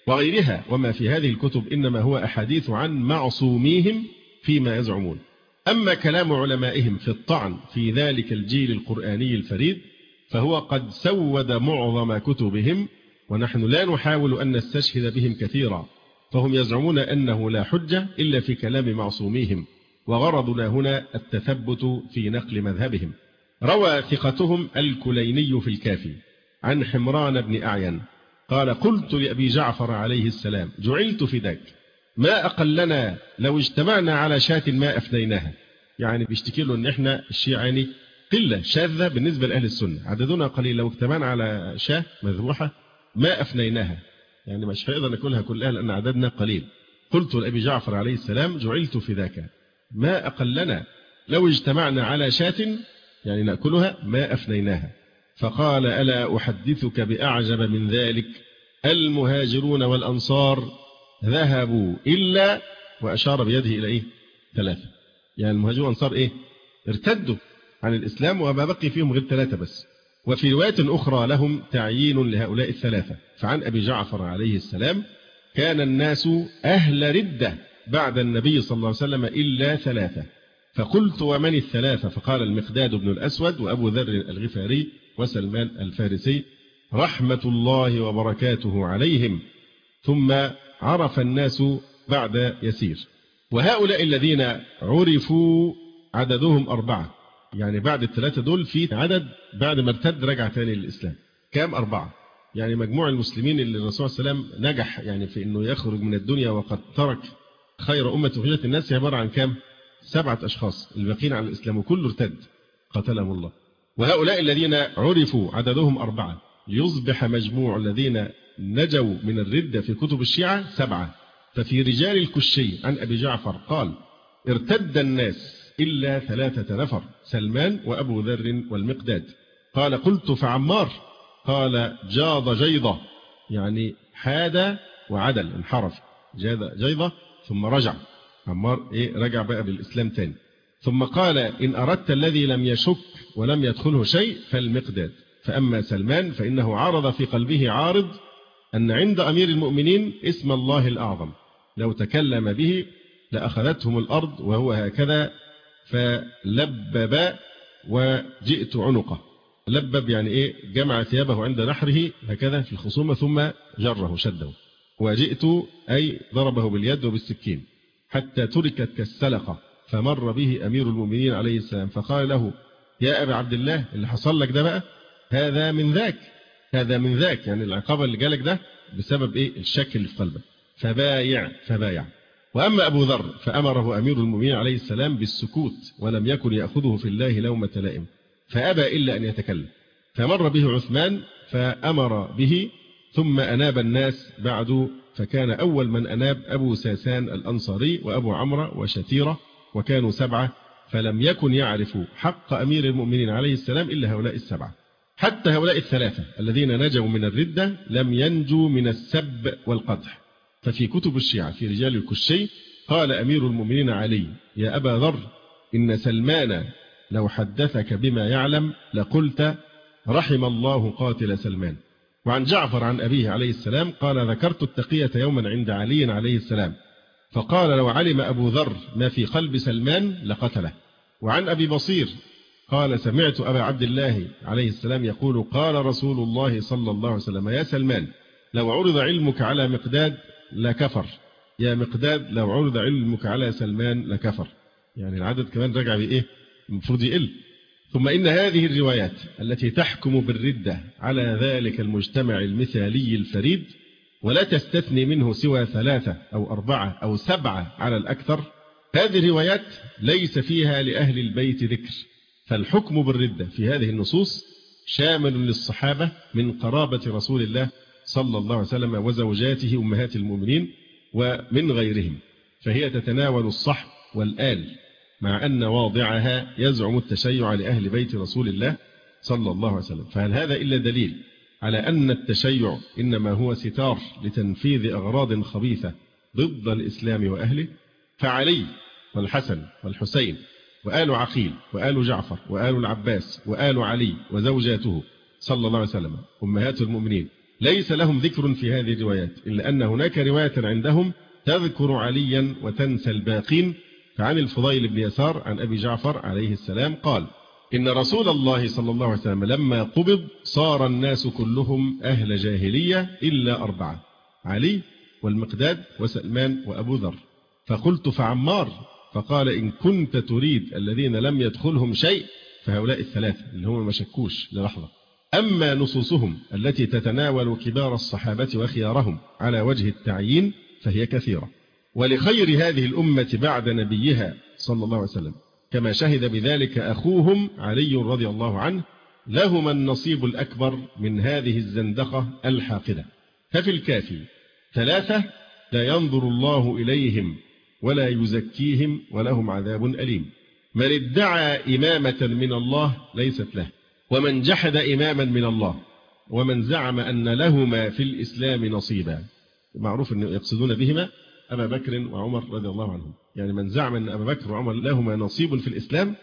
وغيرها. وما في هذه الكتب إنما هو أحاديث عن معصوميهم فيما يزعمون. أما كلام علمائهم في الطعن في ذلك الجيل القرآني الفريد فهو قد سود معظم كتبهم، ونحن لا نحاول أن نستشهد بهم كثيرا، فهم يزعمون أنه لا حجة إلا في كلام معصوميهم، وغرضنا هنا التثبت في نقل مذهبهم. روى ثقتهم الكليني في الكافي عن حمران بن أعين قال: قلت لأبي جعفر عليه السلام: جعلت فداك، ما أقلنا لو اجتمعنا على شاة ما أفنيناها. يعني بيشتكي له أن احنا الشيعاني قلة شاذة بالنسبة لأهل السنة، عددنا قليل، لو اجتمعنا على شاة مذبوحة ما أفنيناها، يعني مش هنقدر ناكلها كلها لأن عددنا قليل. قلت لأبي جعفر عليه السلام: جعلت فداك، ما أقلنا لو اجتمعنا على شاة يعني نأكلها ما أفنيناها. فقال: ألا أحدثك بأعجب من ذلك؟ المهاجرون والأنصار ذهبوا إلا، وأشار بيده إلى إيه؟ 3. يعني المهاجرون والأنصار إيه؟ ارتدوا عن الإسلام، وما بقي فيهم غير 3 بس. وفي رواية أخرى لهم تعيين لهؤلاء 3. فعن أبي جعفر عليه السلام: كان الناس أهل ردة بعد النبي صلى الله عليه وسلم إلا 3. فقلت: ومن ال3؟ فقال: المقداد بن الأسود، وأبو ذر الغفاري، وسلمان الفارسي رحمة الله وبركاته عليهم. ثم عرف الناس بعد يسير. وهؤلاء الذين عرفوا عددهم 4، يعني بعد ال3 دول في عدد بعد ما ارتد رجع تاني للإسلام. كام؟ 4. يعني مجموع المسلمين اللي الرسول صلى الله عليه وسلم نجح يعني في أنه يخرج من الدنيا وقد ترك خير أمة أخرجت الناس عبارة عن كام؟ 7 أشخاص الباقين على الإسلام، وكله ارتد قتلهم الله. وهؤلاء الذين عرفوا عددهم 4 ليصبح مجموع الذين نجوا من الردة في كتب الشيعة 7. ففي رجال الكشي عن أبي جعفر قال: ارتد الناس إلا 3 نفر، سلمان وأبو ذر والمقداد. قال: قلت: فعمار؟ قال: جاض جيضة، يعني حاد وعدل، انحرف، جاض جيضة ثم رجع. عمار رجع بقى بالإسلام تاني. ثم قال: إن أردت الذي لم يشك ولم يدخله شيء فالمقداد. فأما سلمان فإنه عرض في قلبه عارض أن عند أمير المؤمنين اسم الله الأعظم، لو تكلم به لأخذتهم الأرض وهو هكذا، فلبب وجئت عنقه. لبب يعني جمع ثيابه عند نحره هكذا في الخصومة ثم جره شده. وجئت أي ضربه باليد وبالسكين حتى تركت كالسلقة، فمر به أمير المؤمنين عليه السلام فقال له: يا أبا عبد الله، اللي حصل لك ده بقى هذا من ذاك، هذا من ذاك، يعني العقاب اللي جالك ده بسبب الشك اللي في قلبك، فبايع. وأما أبو ذر فأمره أمير المؤمنين عليه السلام بالسكوت، ولم يكن يأخذه في الله لومة لائم، فأبى إلا أن يتكلم. فمر به عثمان فأمر به، ثم أناب الناس بعد، فكان أول من أناب أبو ساسان الأنصاري وأبو عمرو وشتيرة، وكانوا 7. فلم يكن يعرف حق أمير المؤمنين عليه السلام إلا هؤلاء 7. حتى هؤلاء 3 الذين نجوا من الردة لم ينجوا من السب والقدح. ففي كتب الشيعة في رجال الكشي قال أمير المؤمنين علي: يا أبا ذر، إن سلمان لو حدثك بما يعلم لقلت رحم الله قاتل سلمان. وعن جعفر عن أبيه عليه السلام قال: ذكرت التقية يوما عند علي عليه السلام، فقال: لو علم أبو ذر ما في قلب سلمان لقتله. وعن أبي بصير قال: سمعت أبا عبد الله عليه السلام يقول: قال رسول الله صلى الله عليه وسلم: يا سلمان، لو عرض علمك على مقداد لكفر، يا مقداد لو عرض علمك على سلمان لكفر. يعني العدد كمان رجع المفروض يقل. ثم إن هذه الروايات التي تحكم بالردة على ذلك المجتمع المثالي الفريد ولا تستثني منه سوى 3 أو 4 أو 7 على الأكثر، هذه الروايات ليس فيها لأهل البيت ذكر. فالحكم بالردة في هذه النصوص شامل للصحابة من قرابة رسول الله صلى الله عليه وسلم وزوجاته أمهات المؤمنين ومن غيرهم، فهي تتناول الصحب والآل، مع أن واضعها يزعم التشيع لأهل بيت رسول الله صلى الله عليه وسلم. فهل هذا إلا دليل على أن التشيع إنما هو ستار لتنفيذ أغراض خبيثة ضد الإسلام وأهله؟ فعلي والحسن والحسين وآل عقيل وآل جعفر وآل العباس وآل علي وزوجاته صلى الله عليه وسلم أمهات المؤمنين ليس لهم ذكر في هذه الروايات، إلا أن هناك رواية عندهم تذكر عليا وتنسى الباقين. فعن الفضيل بن يسار عن أبي جعفر عليه السلام قال: إن رسول الله صلى الله عليه وسلم لما قبض صار الناس كلهم أهل جاهلية إلا 4، علي والمقداد وسلمان وأبو ذر. فقلت: فعمار؟ فقال: إن كنت تريد الذين لم يدخلهم شيء فهؤلاء الثلاثة اللي هم ما شكوش للحظة. أما نصوصهم التي تتناول كبار الصحابة وخيارهم على وجه التعيين فهي كثيرة. ولخير هذه الأمة بعد نبيها صلى الله عليه وسلم كما شهد بذلك أخوهم علي رضي الله عنه لهما النصيب الأكبر من هذه الزندقة الحاقدة. ففي الكافي 3 لا ينظر الله إليهم ولا يزكيهم ولهم عذاب أليم. من ادعى إمامة من الله ليست له، ومن جحد إماما من الله، ومن زعم أن لهما في الإسلام نصيبا. معروف أن يقصدون بهما أبا بكر وعمر رضي الله عنهم، يعني من زعم أن أبا بكر وعمر لهما نصيب في الإسلام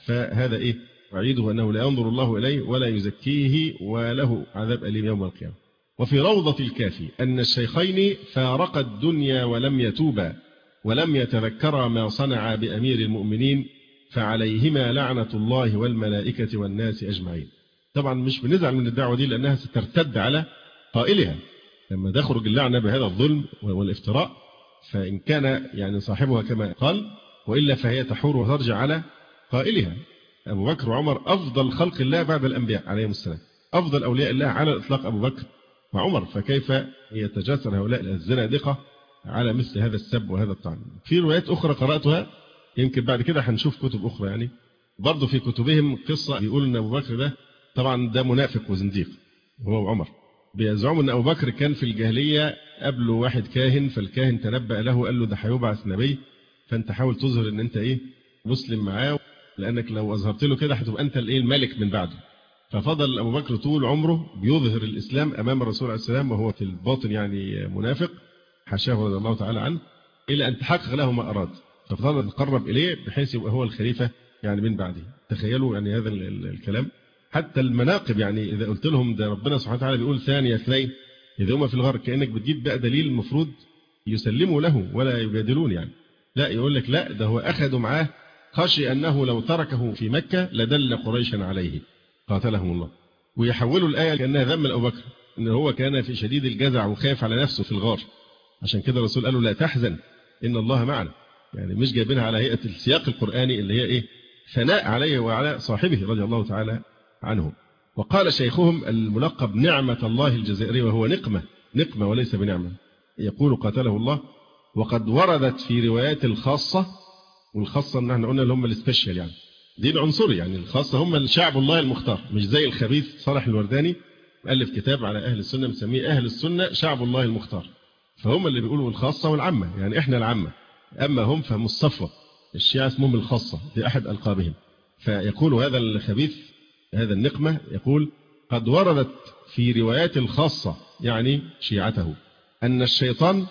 فهذا وعيده أنه لا ينظر الله إليه ولا يزكيه وله عذاب أليم يوم القيامة. وفي روضة الكافي أن الشيخين فارقا الدنيا ولم يتوبا ولم يتذكرا ما صنعا بأمير المؤمنين فعليهما لعنة الله والملائكة والناس أجمعين. طبعا مش بنزعل من الدعوة دي لأنها سترتد على قائلها لما تخرج اللعنة بهذا الظلم والافتراء، فإن كان يعني صاحبها كما قال، وإلا فهي تحور وترجع على قائلها. أبو بكر وعمر أفضل خلق الله بعد الأنبياء عليهم السلام، أفضل أولياء الله على الإطلاق أبو بكر وعمر، فكيف يتجاسر هؤلاء الزنادقة على مثل هذا السب وهذا الطعن. في روايات أخرى قرأتها، يمكن بعد كده هنشوف كتب أخرى يعني برضو في كتبهم قصة بيقول أن أبو بكر ده طبعا ده منافق وزنديق هو وعمر. بيزعموا أن أبو بكر كان في الجاهلية قبله واحد كاهن، فالكاهن تنبأ له قال له ده هيبعث نبي، فأنت حاول تظهر أن أنت مسلم معاه، لأنك لو أظهرت له كده هتبقى أنت الملك من بعده. ففضل أبو بكر طول عمره بيظهر الإسلام أمام الرسول عليه السلام وهو في الباطن يعني منافق حاشاه رضي الله تعالى عنه، إلى أن تحقق له ما أراد، ففضل يتقرب إليه بحيث يبقى هو الخليفة يعني من بعده. تخيلوا يعني هذا الكلام. حتى المناقب يعني إذا قلت لهم ده ربنا سبحانه وتعالى بيقول ثاني اثنين إذا هما في الغار، كأنك بتجيب بقى دليل المفروض يسلموا له ولا يجادلون يعني. لا، يقول لك لا ده هو أخذوا معاه خشي أنه لو تركه في مكة لدل قريشا عليه قاتلهم الله. ويحولوا الآية كأنها ذم أبو بكر إن هو كان في شديد الجزع وخاف على نفسه في الغار، عشان كده الرسول قال له لا تحزن إن الله معنا، يعني مش جايبينها على هيئة السياق القرآني اللي هي ثناء عليه وعلى صاحبه رضي الله تعالى عنه. وقال شيخهم الملقب نعمة الله الجزائري، وهو نقمة وليس بنعمة، يقول قاتله الله: وقد وردت في روايات الخاصة، والخاصة ان احنا قلنا اللي هم السبيشال يعني دي العنصري، يعني الخاصة هم الشعب الله المختار، مش زي الخبيث صالح الورداني ألف كتاب على أهل السنة مسميه أهل السنة شعب الله المختار، فهم اللي بيقولوا الخاصة والعامة، يعني احنا العامة، أما هم فهم الصفوة، الشيعة اسمهم الخاصة دي أحد ألقابهم. فيقول هذا الخبيث هذا النقمة يقول: قد وردت في روايات الخاصة يعني شيعته أن الشيطان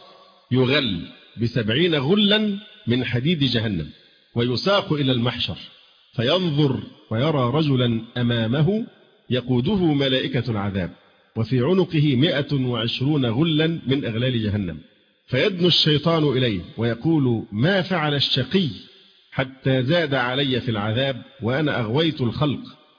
يغل ب70 غلا من حديد جهنم ويساق إلى المحشر فينظر ويرى رجلا أمامه يقوده ملائكة العذاب وفي عنقه 120 غلا من أغلال جهنم، فيدنو الشيطان إليه ويقول: ما فعل الشقي حتى زاد علي في العذاب وأنا أغويت الخلق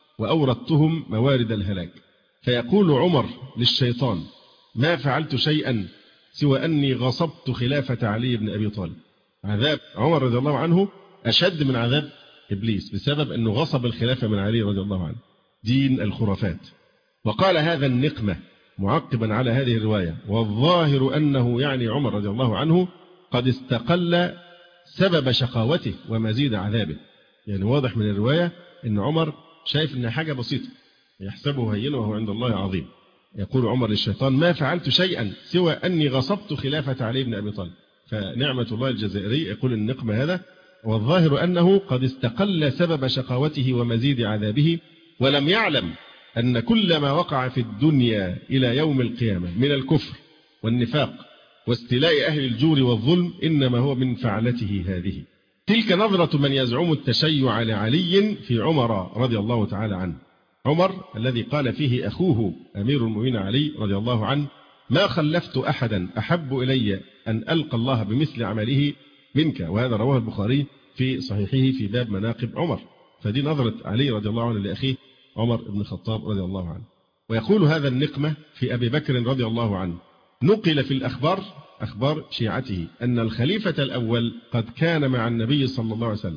وأوردتهم موارد الهلاك. فيقول عمر للشيطان: ما فعلت شيئا سوى أني غصبت خلافة علي بن أبي طالب. عذاب عمر رضي الله عنه أشد من عذاب إبليس بسبب أنه غصب الخلافة من علي رضي الله عنه، دين الخرافات. وقال هذا النقمة معقبا على هذه الرواية: والظاهر أنه يعني عمر رضي الله عنه قد استقل سبب شقاوته ومزيد عذابه، يعني واضح من الرواية أن عمر شايف أنها حاجة بسيطة يحسبه هين وهو عند الله عظيم. يقول عمر للشيطان: ما فعلت شيئا سوى أني غصبت خلافة علي بن أبي طالب. فنعمة الله الجزائري يقول النقمة هذا: والظاهر أنه قد استقل سبب شقاوته ومزيد عذابه ولم يعلم أن كل ما وقع في الدنيا إلى يوم القيامة من الكفر والنفاق واستيلاء أهل الجور والظلم إنما هو من فعلته هذه. تلك نظرة من يزعم التشيع لعلي في عمر رضي الله تعالى عنه. عمر الذي قال فيه أخوه أمير المؤمنين علي رضي الله عنه: ما خلفت أحدا أحب إلي أن ألقى الله بمثل عمله منك. وهذا رواه البخاري في صحيحه في باب مناقب عمر. فدي نظرة علي رضي الله عنه لأخيه عمر بن الخطاب رضي الله عنه. ويقول هذا النقمة في أبي بكر رضي الله عنه: نقل في الأخبار، أخبار شيعته، أن الخليفة الأول قد كان مع النبي صلى الله عليه وسلم،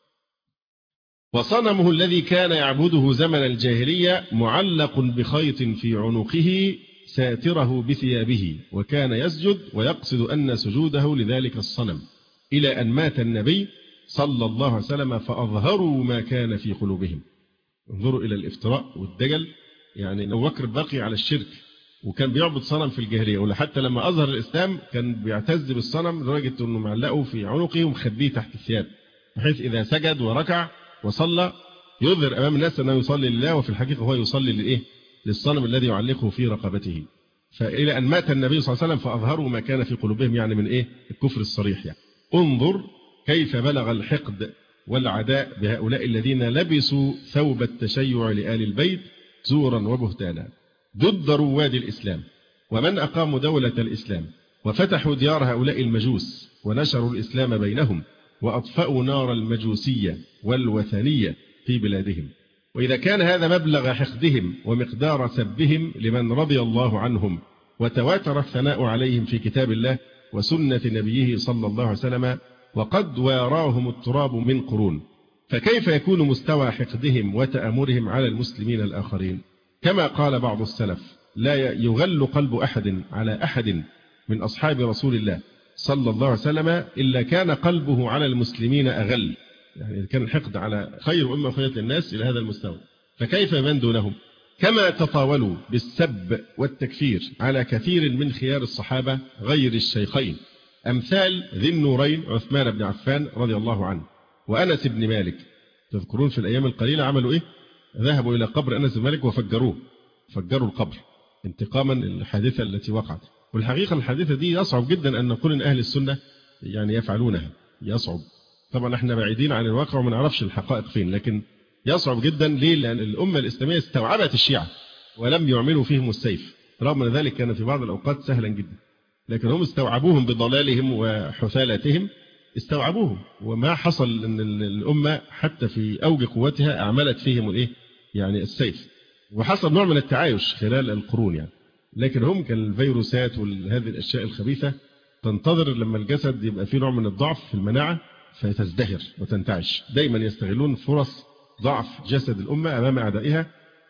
وصنمه الذي كان يعبده زمن الجاهلية معلق بخيط في عنقه ساتره بثيابه، وكان يسجد ويقصد أن سجوده لذلك الصنم، إلى أن مات النبي صلى الله عليه وسلم فأظهروا ما كان في قلوبهم. انظروا إلى الافتراء والدجل. يعني أبو بكر بقي على الشرك وكان بيعبد صنم في الجاهلية، وحتى لما أظهر الإسلام كان بيعتز بالصنم لدرجة أنه معلقه في عنقه ومخبيه تحت الثياب، بحيث إذا سجد وركع وصلى يظهر أمام الناس أنه يصلي لله، وفي الحقيقة هو يصلي للإيه؟ للصنم الذي يعلقه في رقبته. فإلى أن مات النبي صلى الله عليه وسلم فأظهروا ما كان في قلوبهم، يعني من إيه؟ الكفر الصريح. يعني انظر كيف بلغ الحقد والعداء بهؤلاء الذين لبسوا ثوب التشيع لآل البيت زورا وبهتانا ضد رواد الإسلام، ومن أقاموا دولة الإسلام وفتحوا ديار هؤلاء المجوس ونشروا الإسلام بينهم وأطفأوا نار المجوسية والوثنية في بلادهم. وإذا كان هذا مبلغ حقدهم ومقدار سبهم لمن رضي الله عنهم وتواتر الثناء عليهم في كتاب الله وسنة نبيه صلى الله عليه وسلم وقد واراهم التراب من قرون، فكيف يكون مستوى حقدهم وتآمرهم على المسلمين الآخرين؟ كما قال بعض السلف: لا يغل قلب أحد على أحد من أصحاب رسول الله صلى الله عليه وسلم إلا كان قلبه على المسلمين أغل. يعني كان الحقد على خير أمة خيرت للناس إلى هذا المستوى، فكيف من دونهم؟ كما تطاولوا بالسب والتكفير على كثير من خيار الصحابة غير الشيخين، أمثال ذي النورين عثمان بن عفان رضي الله عنه وأنس بن مالك. تذكرون في الأيام القليلة عملوا إيه؟ ذهبوا إلى قبر أنس بن مالك وفجروه، فجروا القبر انتقاما للحادثة التي وقعت. والحقيقة الحادثة دي يصعب جدا أن نقول إن أهل السنة يعني يفعلونها، يصعب. طبعا احنا بعيدين عن الواقع وما نعرفش الحقائق فين، لكن يصعب جدا. ليه؟ لأن الأمة الإسلامية استوعبت الشيعة ولم يعملوا فيهم السيف، رغم أن ذلك كان في بعض الأوقات سهلا جدا، لكن هم استوعبوهم بضلالهم وحثالتهم، استوعبوهم. وما حصل أن الأمة حتى في أوج قوتها أعملت فيهم الإيه؟ يعني السيف، وحصل نوع من التعايش خلال القرون يعني. لكن هم كان الفيروسات وهذه الأشياء الخبيثة تنتظر لما الجسد يبقى فيه نوع من الضعف في المناعة فتزدهر وتنتعش. دايما يستغلون فرص ضعف جسد الأمة أمام أعدائها،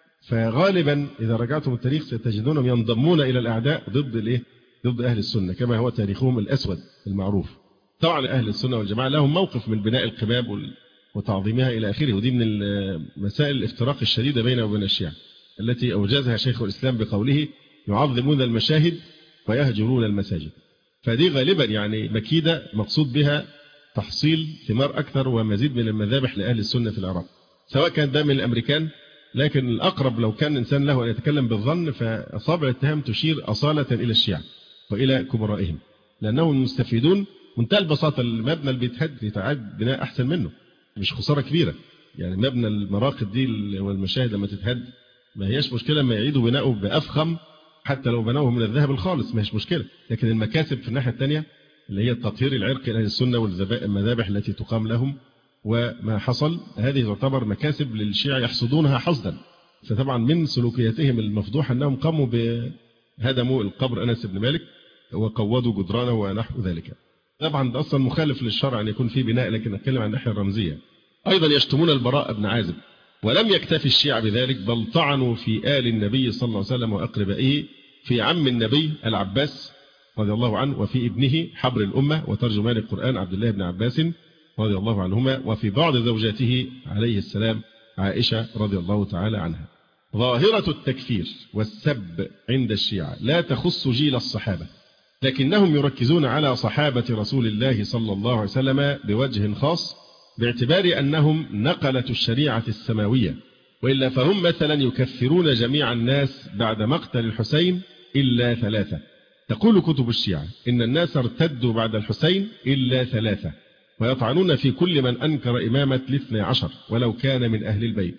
فغالبا إذا رجعتم التاريخ ستجدونهم ينضمون إلى الأعداء ضد الإيه؟ ضد أهل السنة، كما هو تاريخهم الأسود المعروف. طبعا أهل السنة والجماعة لهم موقف من بناء القباب وتعظيمها إلى آخره، ودي من مسائل الافتراق الشديدة بينه وبين الشيعة التي أوجزها شيخ الإسلام بقوله: يعظمون المشاهد ويهجرون المساجد. فدي غالبا يعني مكيدة مقصود بها تحصيل ثمار أكثر ومزيد من المذابح لأهل السنة في العراق، سواء كان ده من الأمريكان. لكن الأقرب لو كان إنسان له أن يتكلم بالظن فأصابع الاتهام تشير أصالة إلى الشيعة وإلى كبرائهم، لأنهم مستفيدون منتهى البساطة. المبنى اللي بيتهد يتعاد بناء أحسن منه، مش خسارة كبيرة. يعني مبنى المراقد دي والمشاهد لما تتهد ما هيش مشكلة، ما يعيدوا بناؤه بأفخم، حتى لو بنوه من الذهب الخالص ما هيش مشكلة. لكن المكاسب في الناحية الثانية اللي هي التطهير العرقي لأهل السنة والمذابح التي تقام لهم وما حصل، هذه تعتبر مكاسب للشيعة يحصدونها حصدا. فطبعا من سلوكياتهم المفضوحة أنهم قاموا بهدموا القبر أنس بن مالك وقودوا جدرانه ونحو ذلك. طبعا ده أصلا مخالف للشرع أن يكون فيه بناء، لكن نتكلم عن الناحية الرمزية. أيضا يشتمون البراء بن عازب، ولم يكتفي الشيعة بذلك بل طعنوا في آل النبي صلى الله عليه وسلم وأقربائه، في عم النبي العباس رضي الله عنه، وفي ابنه حبر الأمة وترجمان القرآن عبد الله بن عباس رضي الله عنهما، وفي بعض زوجاته عليه السلام عائشة رضي الله تعالى عنها. ظاهرة التكفير والسب عند الشيعة لا تخص جيل الصحابة، لكنهم يركزون على صحابة رسول الله صلى الله عليه وسلم بوجه خاص، باعتبار أنهم نقلة الشريعة السماوية. وإلا فهم مثلا يكفرون جميع الناس بعد مقتل الحسين إلا 3. تقول كتب الشيعة إن الناس ارتدوا بعد الحسين إلا 3، ويطعنون في كل من أنكر إمامة ال12 ولو كان من أهل البيت،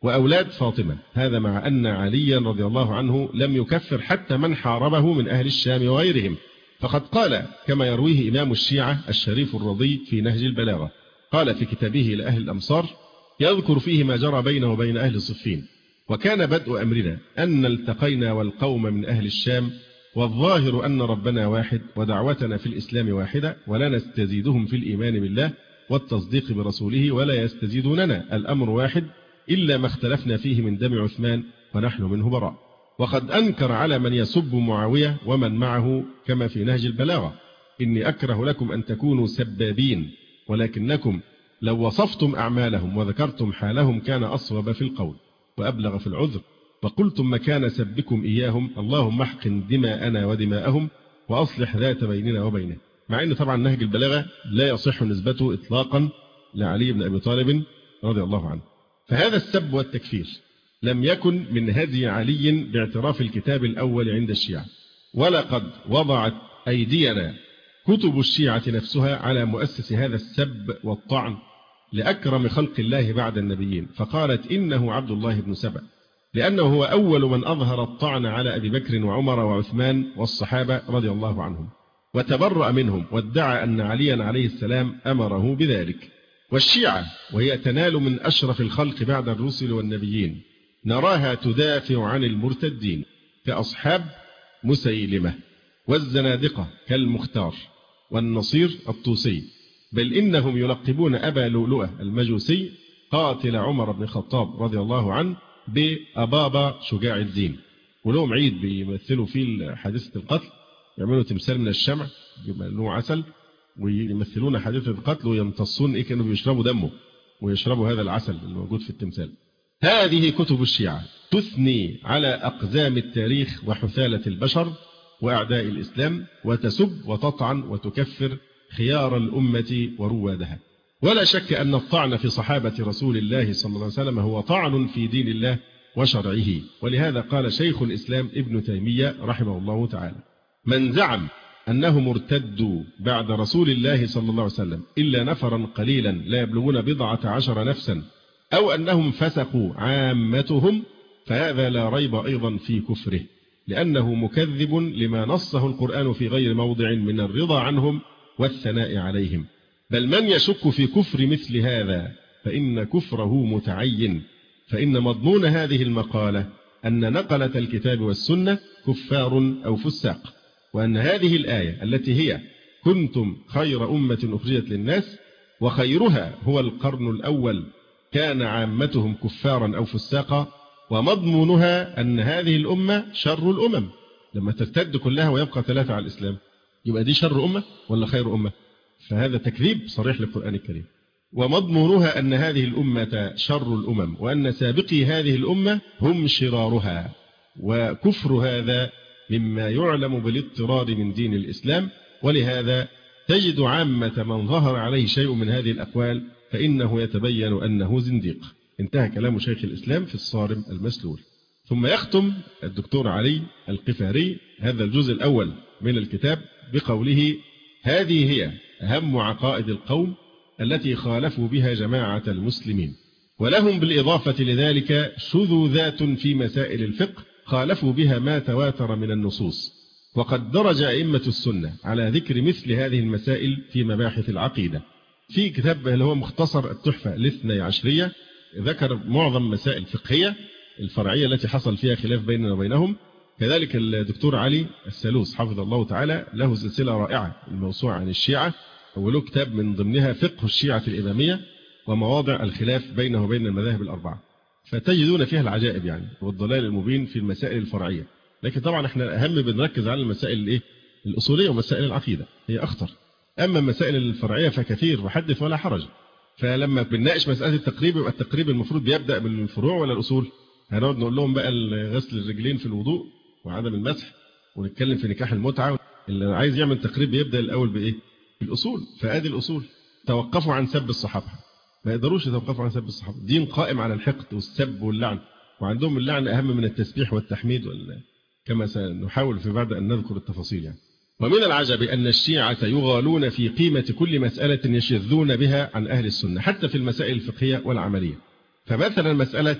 وأولاد فاطمة. هذا مع أن عليا رضي الله عنه لم يكفر حتى من حاربه من أهل الشام وغيرهم، فقد قال كما يرويه إمام الشيعة الشريف الرضي في نهج البلاغة، قال في كتابه لأهل الأمصار يذكر فيه ما جرى بينه وبين أهل صفين: وكان بدء أمرنا أن التقينا والقوم من أهل الشام، والظاهر أن ربنا واحد ودعوتنا في الإسلام واحدة، ولا نستزيدهم في الإيمان بالله والتصديق برسوله ولا يستزيدوننا، الأمر واحد إلا ما اختلفنا فيه من دم عثمان ونحن منه براء. وقد أنكر على من يسب معاوية ومن معه كما في نهج البلاغة: إني أكره لكم أن تكونوا سبابين، ولكنكم لو وصفتم أعمالهم وذكرتم حالهم كان أصوب في القول وأبلغ في العذر، وقلتم مكان سبكم إياهم اللهم احقن دماءنا ودماءهم وأصلح ذات بيننا وبينه. مع أن طبعا نهج البلاغة لا يصح نسبته إطلاقا لعلي بن أبي طالب رضي الله عنه. فهذا السب والتكفير لم يكن من هدي علي باعتراف الكتاب الأول عند الشيعة، ولقد وضعت أيدينا كتب الشيعة نفسها على مؤسس هذا السب والطعن لأكرم خلق الله بعد النبيين، فقالت إنه عبد الله بن سبأ، لأنه هو أول من أظهر الطعن على أبي بكر وعمر وعثمان والصحابة رضي الله عنهم، وتبرأ منهم، وادعى أن عليا عليه السلام أمره بذلك. والشيعة وهي تنال من أشرف الخلق بعد الرسل والنبيين نراها تدافع عن المرتدين كأصحاب مسيلمة، والزنادقة كالمختار والنصير الطوسي، بل إنهم يلقبون أبا لؤلؤة المجوسي قاتل عمر بن الخطاب رضي الله عنه بأبابا شجاع الدين، ولهم عيد بيمثلوا فيه حادثة القتل، يعملوا تمثال من الشمع يملوه عسل ويمثلون حادثة القتل ويمتصون كانوا بيشربوا دمه ويشربوا هذا العسل الموجود في التمثال. هذه كتب الشيعة تثني على أقزام التاريخ وحثالة البشر وأعداء الإسلام، وتسب وتطعن وتكفر خيار الأمة وروادها. ولا شك أن الطعن في صحابة رسول الله صلى الله عليه وسلم هو طعن في دين الله وشرعه، ولهذا قال شيخ الإسلام ابن تيمية رحمه الله تعالى: من زعم أنهم ارتدوا بعد رسول الله صلى الله عليه وسلم إلا نفرا قليلا لا يبلغون 19 نفسا، أو أنهم فسقوا عامتهم، فهذا لا ريب أيضا في كفره، لأنه مكذب لما نصه القرآن في غير موضع من الرضا عنهم والثناء عليهم. بل من يشك في كفر مثل هذا فإن كفره متعين، فإن مضمون هذه المقالة أن نقلة الكتاب والسنة كفار أو فساق، وأن هذه الآية التي هي كنتم خير أمة أخرجت للناس وخيرها هو القرن الأول كان عامتهم كفارا أو فساقا، ومضمونها أن هذه الأمة شر الأمم. لما ترتد كلها ويبقى 3 على الإسلام يبقى دي شر أمة ولا خير أمة؟ فهذا تكذيب صريح للقرآن الكريم. ومضمونها أن هذه الأمة شر الأمم، وأن سابقي هذه الأمة هم شرارها، وكفر هذا مما يعلم بالاضطرار من دين الإسلام. ولهذا تجد عامة من ظهر عليه شيء من هذه الأقوال فإنه يتبين أنه زنديق. انتهى كلام شيخ الإسلام في الصارم المسلول. ثم يختم الدكتور علي القفاري هذا الجزء الأول من الكتاب بقوله: هذه هي أهم عقائد القوم التي خالفوا بها جماعة المسلمين، ولهم بالإضافة لذلك شذوذات في مسائل الفقه خالفوا بها ما تواتر من النصوص. وقد درج أئمة السنة على ذكر مثل هذه المسائل في مباحث العقيدة. في كتاب اللي هو مختصر التحفة الاثني عشرية ذكر معظم مسائل الفقهية الفرعية التي حصل فيها خلاف بيننا وبينهم. كذلك الدكتور علي السلوس حفظه الله تعالى له سلسلة رائعة الموسوعة عن الشيعة، وله كتاب من ضمنها فقه الشيعة الإمامية ومواضع الخلاف بينه وبين المذاهب الأربعة، فتجدون فيها العجائب يعني والضلال المبين في المسائل الفرعية. لكن طبعا احنا أهم بنركز على المسائل الأصولية ومسائل العقيدة هي أخطر، أما المسائل الفرعية فكثير وحدث ولا حرج. فلما بنناقش مسألة التقريب يبقى التقريب المفروض بيبدأ بالفروع ولا الأصول؟ هنقعد نقول لهم بقى غسل الرجلين في الوضوء وعدم المسح، ونتكلم في نكاح المتعة. اللي عايز يعمل تقريب بيبدأ الأول بإيه؟ بالأصول. فآدي الأصول. توقفوا عن سب الصحابة، ما يقدروش يتوقفوا عن سب الصحابة. دين قائم على الحقد والسب واللعن، وعندهم اللعن أهم من التسبيح والتحميد كما سنحاول في بعد أن نذكر التفاصيل يعني. ومن العجب أن الشيعة يغالون في قيمة كل مسألة يشذون بها عن أهل السنة حتى في المسائل الفقهية والعملية. فمثلا مسألة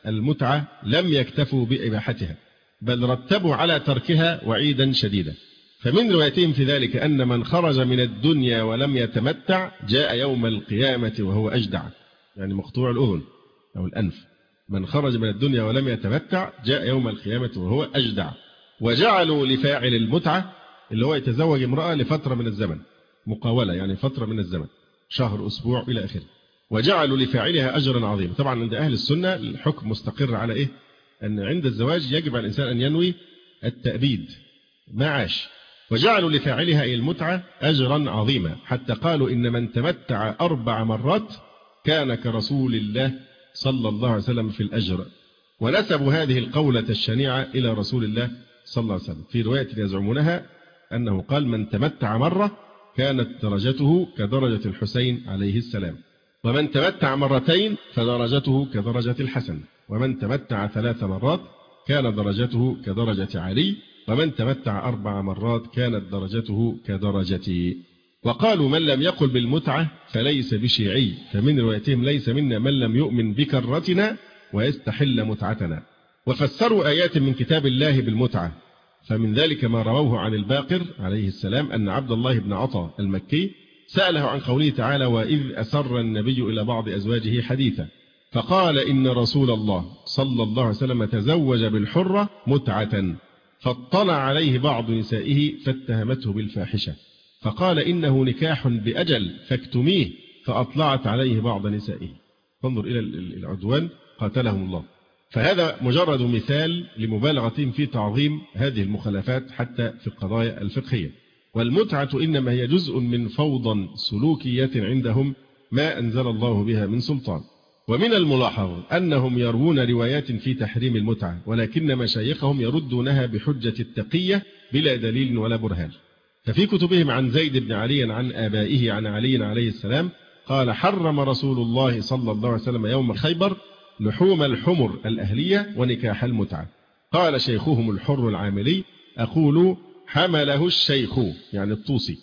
المتعة لم يكتفوا بإباحتها، بل رتبوا على تركها وعيدا شديدا. فمن روايتهم في ذلك أن من خرج من الدنيا ولم يتمتع جاء يوم القيامة وهو أجدع، يعني مقطوع الأذن أو الأنف. من خرج من الدنيا ولم يتمتع جاء يوم القيامة وهو أجدع. وجعلوا لفاعل المتعة اللي هو يتزوج امرأة لفترة من الزمن، مقاولة يعني فترة من الزمن، شهر أسبوع إلى آخره، وجعلوا لفاعلها أجرا عظيما. طبعا عند أهل السنة الحكم مستقر على إيه؟ أن عند الزواج يجب على الإنسان أن ينوي التأبيد ما عاش. وجعلوا لفاعلها أي المتعة أجرا عظيما، حتى قالوا إن من تمتع 4 مرات كان كرسول الله صلى الله عليه وسلم في الأجر. ونسبوا هذه القولة الشنيعة إلى رسول الله صلى الله عليه وسلم في رواية يزعمونها أنه قال: من تمتع مرة كانت درجته كدرجة الحسين عليه السلام، ومن تمتع مرتين فدرجته كدرجة الحسن، ومن تمتع 3 مرات كانت درجته كدرجة علي، ومن تمتع 4 مرات كانت درجته كدرجتي. وقالوا: من لم يقل بالمتعة فليس بشيعي، فمن روايتهم: ليس منا من لم يؤمن بكرتنا ويستحل متعتنا. وفسروا آيات من كتاب الله بالمتعة، فمن ذلك ما رووه عن الباقر عليه السلام أن عبد الله بن عطا المكي سأله عن قوله تعالى: وإذ أسر النبي إلى بعض أزواجه حديثا فقال إن رسول الله صلى الله عليه وسلم تزوج بالحرة متعة، فاطلع عليه بعض نسائه فاتهمته بالفاحشة، فقال إنه نكاح بأجل فاكتميه، فأطلعت عليه بعض نسائه. فانظر إلى العدوان قاتلهم الله. فهذا مجرد مثال لمبالغتهم في تعظيم هذه المخالفات حتى في القضايا الفقهية. والمتعة إنما هي جزء من فوضى سلوكية عندهم ما أنزل الله بها من سلطان. ومن الملاحظ أنهم يروون روايات في تحريم المتعة، ولكن مشايخهم يردونها بحجة التقية بلا دليل ولا برهان. ففي كتبهم عن زيد بن علي عن آبائه عن علي عليه السلام قال: حرم رسول الله صلى الله عليه وسلم يوم خيبر لحوم الحمر الأهلية ونكاح المتعة. قال شيخهم الحر العاملي: أقول حمله الشيخ يعني الطوسي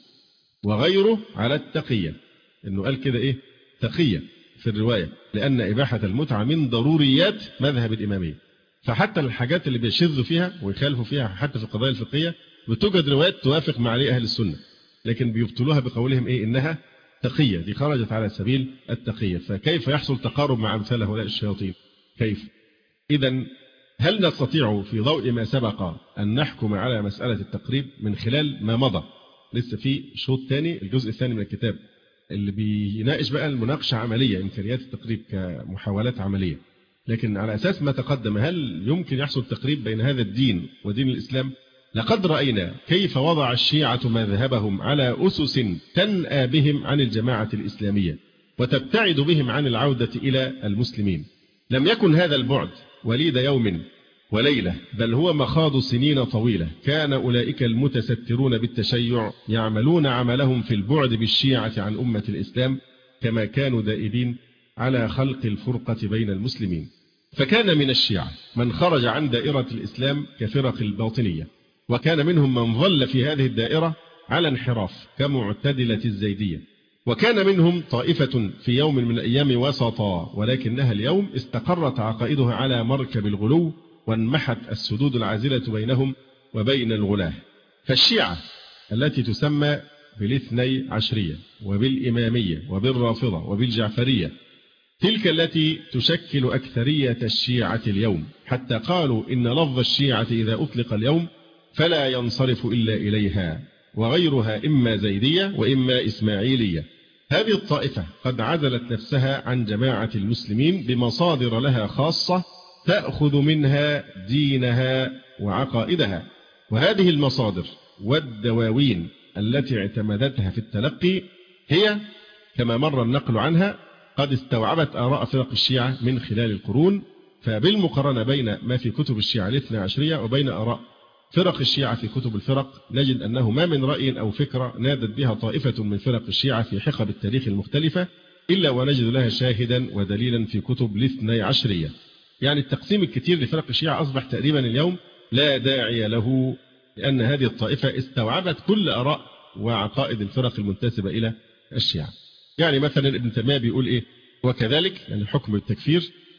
وغيره على التقية، إنه قال كده إيه؟ تقية في الرواية، لأن إباحة المتعة من ضروريات مذهب الإمامية. فحتى الحاجات اللي بيشذوا فيها ويخالفوا فيها حتى في القضايا الفقهية بتوجد روايات توافق مع عليه أهل السنة، لكن بيبطلوها بقولهم إيه؟ إنها تقية، دي خرجت على سبيل التقية. فكيف يحصل تقارب مع أمثال هؤلاء الشياطين؟ كيف؟ إذن هل نستطيع في ضوء ما سبق أن نحكم على مسألة التقريب من خلال ما مضى؟ لسه في شوط ثاني، الجزء الثاني من الكتاب اللي بيناقش بقى المناقشة عملية، إمكانيات التقريب كمحاولات عملية. لكن على أساس ما تقدم، هل يمكن يحصل تقريب بين هذا الدين ودين الإسلام؟ لقد رأينا كيف وضع الشيعة مذهبهم على أسس تنأى بهم عن الجماعة الإسلامية وتبتعد بهم عن العودة إلى المسلمين. لم يكن هذا البعد وليد يوم وليلة، بل هو مخاض سنين طويلة. كان أولئك المتسترون بالتشيع يعملون عملهم في البعد بالشيعة عن أمة الإسلام، كما كانوا دائبين على خلق الفرقة بين المسلمين. فكان من الشيعة من خرج عن دائرة الإسلام كفرق الباطنية، وكان منهم من ظل في هذه الدائرة على انحراف كمعتدلة الزيدية، وكان منهم طائفة في يوم من الأيام وسطا، ولكنها اليوم استقرت عقائدها على مركب الغلو وانمحت السدود العازلة بينهم وبين الغلاة. فالشيعة التي تسمى بالاثني عشرية وبالإمامية وبالرافضة وبالجعفرية، تلك التي تشكل أكثرية الشيعة اليوم، حتى قالوا إن لفظ الشيعة إذا أطلق اليوم فلا ينصرف إلا إليها، وغيرها إما زيدية وإما إسماعيلية. هذه الطائفة قد عزلت نفسها عن جماعة المسلمين بمصادر لها خاصة تأخذ منها دينها وعقائدها، وهذه المصادر والدواوين التي اعتمدتها في التلقي هي كما مر النقل عنها قد استوعبت آراء فرق الشيعة من خلال القرون. فبالمقارنة بين ما في كتب الشيعة الاثنى عشرية وبين آراء فرق الشيعة في كتب الفرق، نجد أنه ما من رأي أو فكرة نادت بها طائفة من فرق الشيعة في حقب التاريخ المختلفة إلا ونجد لها شاهدا ودليلا في كتب الاثني عشرية. يعني التقسيم الكثير لفرق الشيعة أصبح تقريبا اليوم لا داعي له، لأن هذه الطائفة استوعبت كل آراء وعقائد الفرق المنتسبة إلى الشيعة. يعني مثلا ابن تيمية بيقول إيه؟ وكذلك يعني حكم التكفير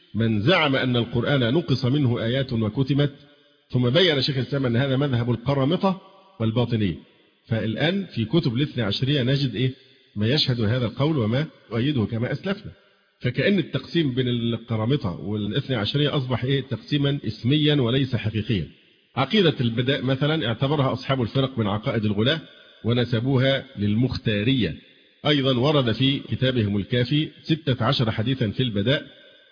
من زعم أن القرآن نقص منه آيات وكتمت، ثم بين شيخ الإسلام أن هذا مذهب القرامطة والباطنية. فالآن في كتب الاثنى عشرية نجد ما يشهد هذا القول وما يؤيده كما أسلفنا. فكأن التقسيم بين القرامطة والاثنى عشرية أصبح تقسيما اسميا وليس حقيقيا. عقيدة البداء مثلا اعتبرها أصحاب الفرق من عقائد الغلاة ونسبوها للمختارية. أيضا ورد في كتابهم الكافي 16 حديثا في البداء،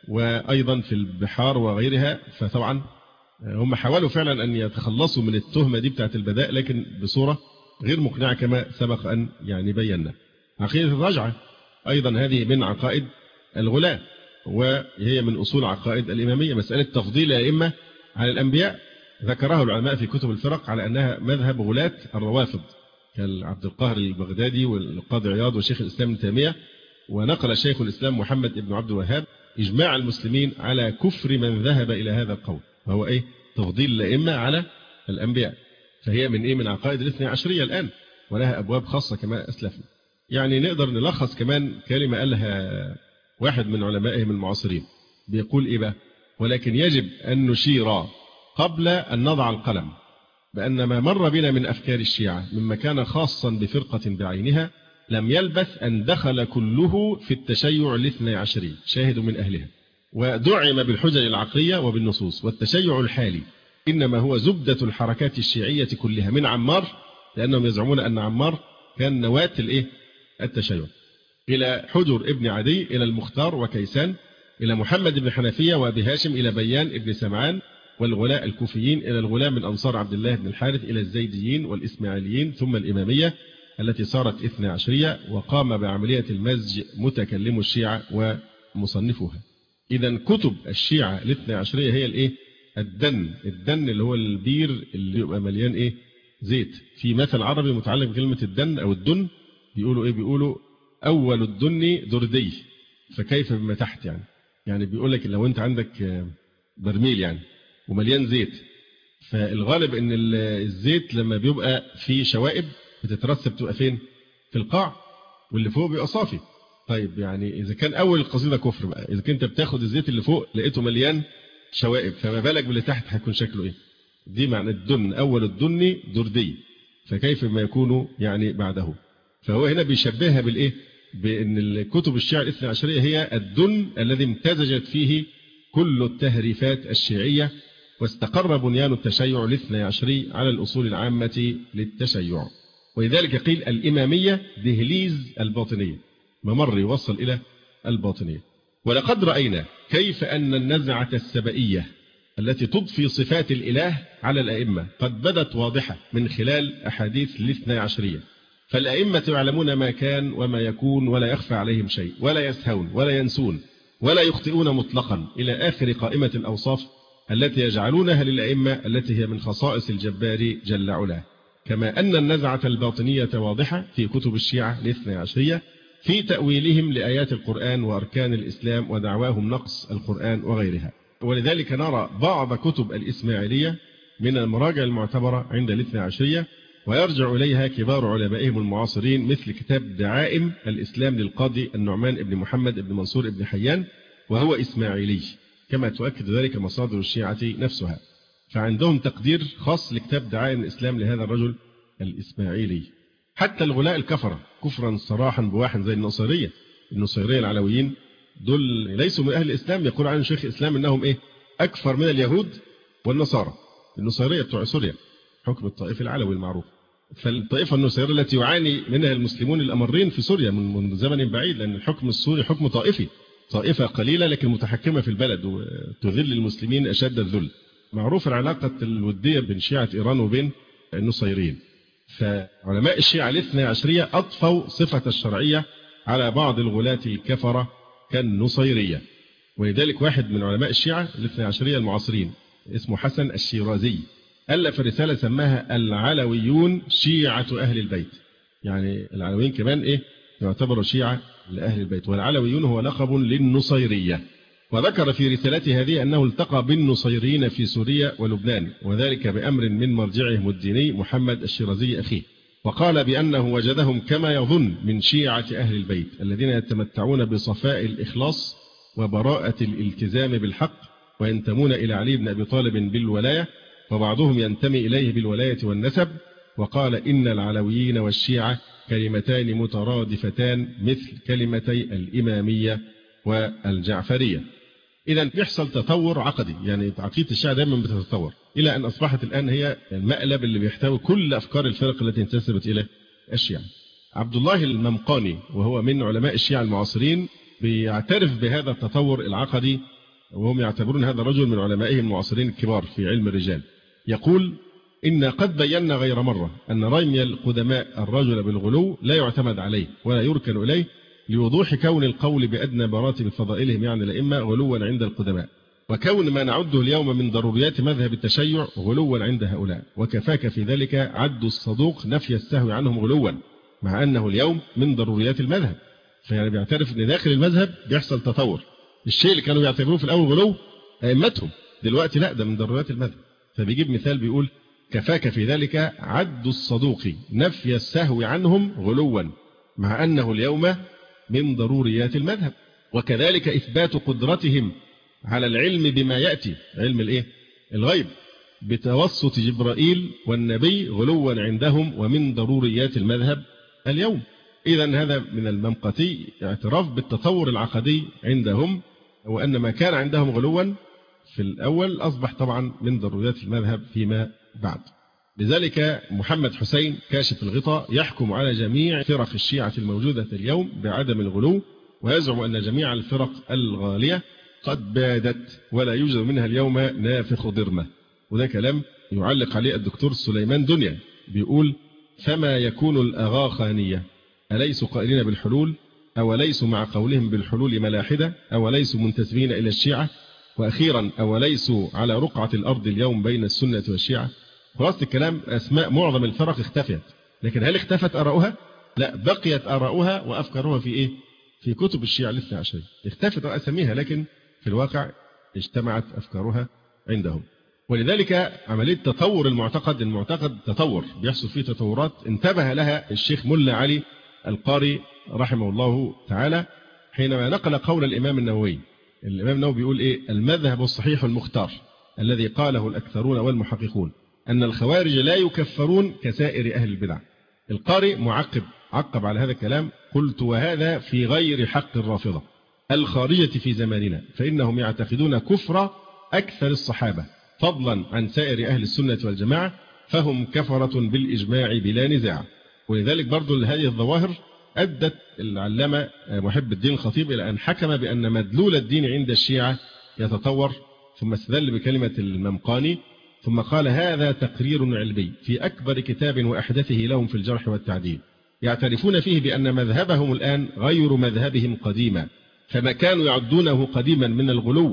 وأيضا في البحار وغيرها. فطبعا هم حاولوا فعلا أن يتخلصوا من التهمة دي بتاعت البداء، لكن بصورة غير مقنعة كما سبق أن بينا. عقيدة الرجعة أيضا هذه من عقائد الغلاة، وهي من أصول عقائد الإمامية. مسألة تفضيل الأئمة على الأنبياء ذكره العلماء في كتب الفرق على أنها مذهب غلاة الروافض كالعبد القاهر البغدادي والقاضي عياض وشيخ الإسلام ابن تيمية. ونقل شيخ الإسلام محمد بن عبد الوهاب إجماع المسلمين على كفر من ذهب إلى هذا القول، وهو تفضيل الأئمة على الأنبياء. فهي من عقائد الاثنى عشرية الآن، ولها أبواب خاصة كما أسلفنا. نقدر نلخص كمان كلمة قالها واحد من علمائهم المعاصرين، بيقول ولكن يجب أن نشير قبل أن نضع القلم بأن ما مر بنا من أفكار الشيعة مما كان خاصا بفرقة بعينها لم يلبث أن دخل كله في التشيع الاثنى عشري، شاهد من أهلها، ودعم بالحجج العقلية وبالنصوص. والتشيع الحالي إنما هو زبدة الحركات الشيعية كلها من عمار، لأنهم يزعمون أن عمار كان نواة التشيع، إلى حجر ابن عدي، إلى المختار وكيسان، إلى محمد بن حنفية وأبي هاشم، إلى بيان ابن سمعان والغلاء الكوفيين، إلى الغلاء من أنصار عبد الله بن الحارث، إلى الزيديين والإسماعيليين، ثم الإمامية التي صارت اثنى عشرية وقام بعملية المزج متكلم الشيعة ومصنفوها. إذا كتب الشيعة الاثنى عشرية هي الدن اللي هو البير اللي يبقى مليان زيت. في مثل عربي متعلق بكلمة الدن أو الدن، بيقولوا بيقولوا أول الدن دردي، فكيف بما تحت. يعني بيقول لك لو أنت عندك برميل ومليان زيت، فالغالب ان الزيت لما بيبقى في شوائب بتترسب تبقى فين؟ في القاع، واللي فوق بيبقى صافي. طيب إذا كان أول القصيدة كفر بقى، إذا كنت بتاخد الزيت اللي فوق لقيته مليان شوائب، فما بالك باللي تحت هيكون شكله دي معنى الدن، أول الدن دردي، فكيف ما يكون بعده. فهو هنا بيشبهها بأن الكتب الشيعة الاثنى عشرية هي الدن الذي امتزجت فيه كل التهريفات الشيعية، واستقر بنيان التشيع الاثنى عشري على الأصول العامة للتشيع. ولذلك قيل الإمامية دهليز الباطنية، ممر يوصل إلى الباطنية. ولقد رأينا كيف أن النزعة السبئية التي تضفي صفات الإله على الأئمة قد بدت واضحة من خلال أحاديث الاثنى عشرية. فالأئمة يعلمون ما كان وما يكون، ولا يخفى عليهم شيء، ولا يسهون ولا ينسون ولا يخطئون مطلقا، إلى آخر قائمة الأوصاف التي يجعلونها للأئمة التي هي من خصائص الجبار جل علاه. كما أن النزعة الباطنية واضحة في كتب الشيعة الاثنى عشرية في تأويلهم لآيات القرآن وأركان الإسلام ودعواهم نقص القرآن وغيرها. ولذلك نرى بعض كتب الإسماعيلية من المراجع المعتبرة عند الاثنى عشرية، ويرجع إليها كبار علمائهم المعاصرين مثل كتاب دعائم الإسلام للقاضي النعمان بن محمد بن منصور بن حيان، وهو إسماعيلي، كما تؤكد ذلك مصادر الشيعة نفسها. فعندهم تقدير خاص لكتاب دعائم الإسلام لهذا الرجل الإسماعيلي. حتى الغلاء الكفرة كفرا صراحا بواحا زي النصيرية العلويين، دول ليسوا من أهل الإسلام، يقول عنهم شيخ الإسلام إنهم أكفر من اليهود والنصارى. النصيرية بتوع سوريا، حكم الطائف العلوي المعروف. فالطائفة النصيرية التي يعاني منها المسلمون الأمرين في سوريا من زمن بعيد، لأن الحكم السوري حكم طائفي، طائفة قليلة لكن متحكمة في البلد وتذل المسلمين أشد الذل. معروف العلاقة الودية بين شيعة إيران وبين النصيريين. فعلماء الشيعة الاثنى عشرية أضفوا صفة الشرعية على بعض الغلاة الكفرة كالنصيرية. ولذلك واحد من علماء الشيعة الاثنى عشرية المعاصرين اسمه حسن الشيرازي ألف رسالة سماها العلويون شيعة أهل البيت. العلويين كمان يعتبروا شيعة لأهل البيت، والعلويون هو لقب للنصيرية. وذكر في رسالته هذه أنه التقى بالنصيريين في سوريا ولبنان، وذلك بأمر من مرجعهم الديني محمد الشيرازي أخيه، وقال بأنه وجدهم كما يظن من شيعة أهل البيت الذين يتمتعون بصفاء الإخلاص وبراءة الالتزام بالحق، وينتمون إلى علي بن أبي طالب بالولاية، وبعضهم ينتمي إليه بالولاية والنسب. وقال إن العلويين والشيعة كلمتان مترادفتان مثل كلمتي الإمامية والجعفرية. إذا بيحصل تطور عقدي، يعني عقيدة الشيعة دائما بتتطور إلى أن أصبحت الآن هي المقلب اللي بيحتوي كل أفكار الفرق التي انتسبت إلى الشيعة. عبد الله الممقاني وهو من علماء الشيعة المعاصرين بيعترف بهذا التطور العقدي، وهم يعتبرون هذا الرجل من علمائهم المعاصرين الكبار في علم الرجال. يقول إن قد بينا غير مرة أن رمي القدماء الرجل بالغلو لا يعتمد عليه ولا يركن إليه، لوضوح كون القول بأدنى مراتب فضائلهم يعني الأئمة غلوا عند القدماء، وكون ما نعده اليوم من ضروريات مذهب التشيع غلوا عند هؤلاء، وكفاك في ذلك عد الصدوق نفي السهو عنهم غلوا، مع أنه اليوم من ضروريات المذهب. فيعني بيعترف أن داخل المذهب بيحصل تطور. الشيء اللي كانوا يعتبروه في الأول غلو أئمتهم، دلوقتي لا، ده من ضروريات المذهب. فبيجيب مثال بيقول كفاك في ذلك عد الصدوق نفي السهو عنهم غلوا، مع أنه اليوم من ضروريات المذهب. وكذلك إثبات قدرتهم على العلم بما يأتي، علم الإيه؟ الغيب، بتوسط جبرائيل والنبي غلوا عندهم ومن ضروريات المذهب اليوم. إذا هذا من الممقتي اعتراف بالتطور العقدي عندهم، وأن ما كان عندهم غلوا في الأول أصبح طبعا من ضروريات المذهب فيما بعد. لذلك محمد حسين كاشف الغطاء يحكم على جميع فرق الشيعة الموجودة اليوم بعدم الغلو، ويزعم أن جميع الفرق الغالية قد بادت ولا يوجد منها اليوم نافخ ضرمة. وده كلام يعلق عليه الدكتور سليمان دنيا، بيقول فما يكون الأغاخانية أليسوا قائلين بالحلول، أو ليسوا مع قولهم بالحلول ملاحدة، أو ليسوا منتسبين إلى الشيعة، وأخيرا أو ليسوا على رقعة الأرض اليوم بين السنة والشيعة. خلاص الكلام أسماء معظم الفرق اختفت، لكن هل اختفت آراؤها؟ لا، بقيت آراؤها وأفكارها في إيه؟ في كتب الشيعة الاثنى عشرية. اختفت أساميها، لكن في الواقع اجتمعت أفكارها عندهم. ولذلك عملية تطور المعتقد تطور بيحصل فيه تطورات انتبه لها الشيخ ملا علي القاري رحمه الله تعالى حينما نقل قول الإمام النووي. الإمام النووي بيقول إيه؟ المذهب الصحيح المختار الذي قاله الأكثرون والمحققون أن الخوارج لا يكفرون كسائر أهل البدع. القاري عقب على هذا الكلام، قلت وهذا في غير حق الرافضة الخارجة في زماننا، فإنهم يعتقدون كفر أكثر الصحابة فضلا عن سائر أهل السنة والجماعة، فهم كفرة بالإجماع بلا نزاع. ولذلك برضو هذه الظواهر أدت العلامة محب الدين الخطيب إلى أن حكم بأن مدلول الدين عند الشيعة يتطور، ثم استدل بكلمة الممقاني، ثم قال هذا تقرير علمي في أكبر كتاب وأحدثه لهم في الجرح والتعديل، يعترفون فيه بأن مذهبهم الآن غير مذهبهم قديما، فما كانوا يعدونه قديما من الغلو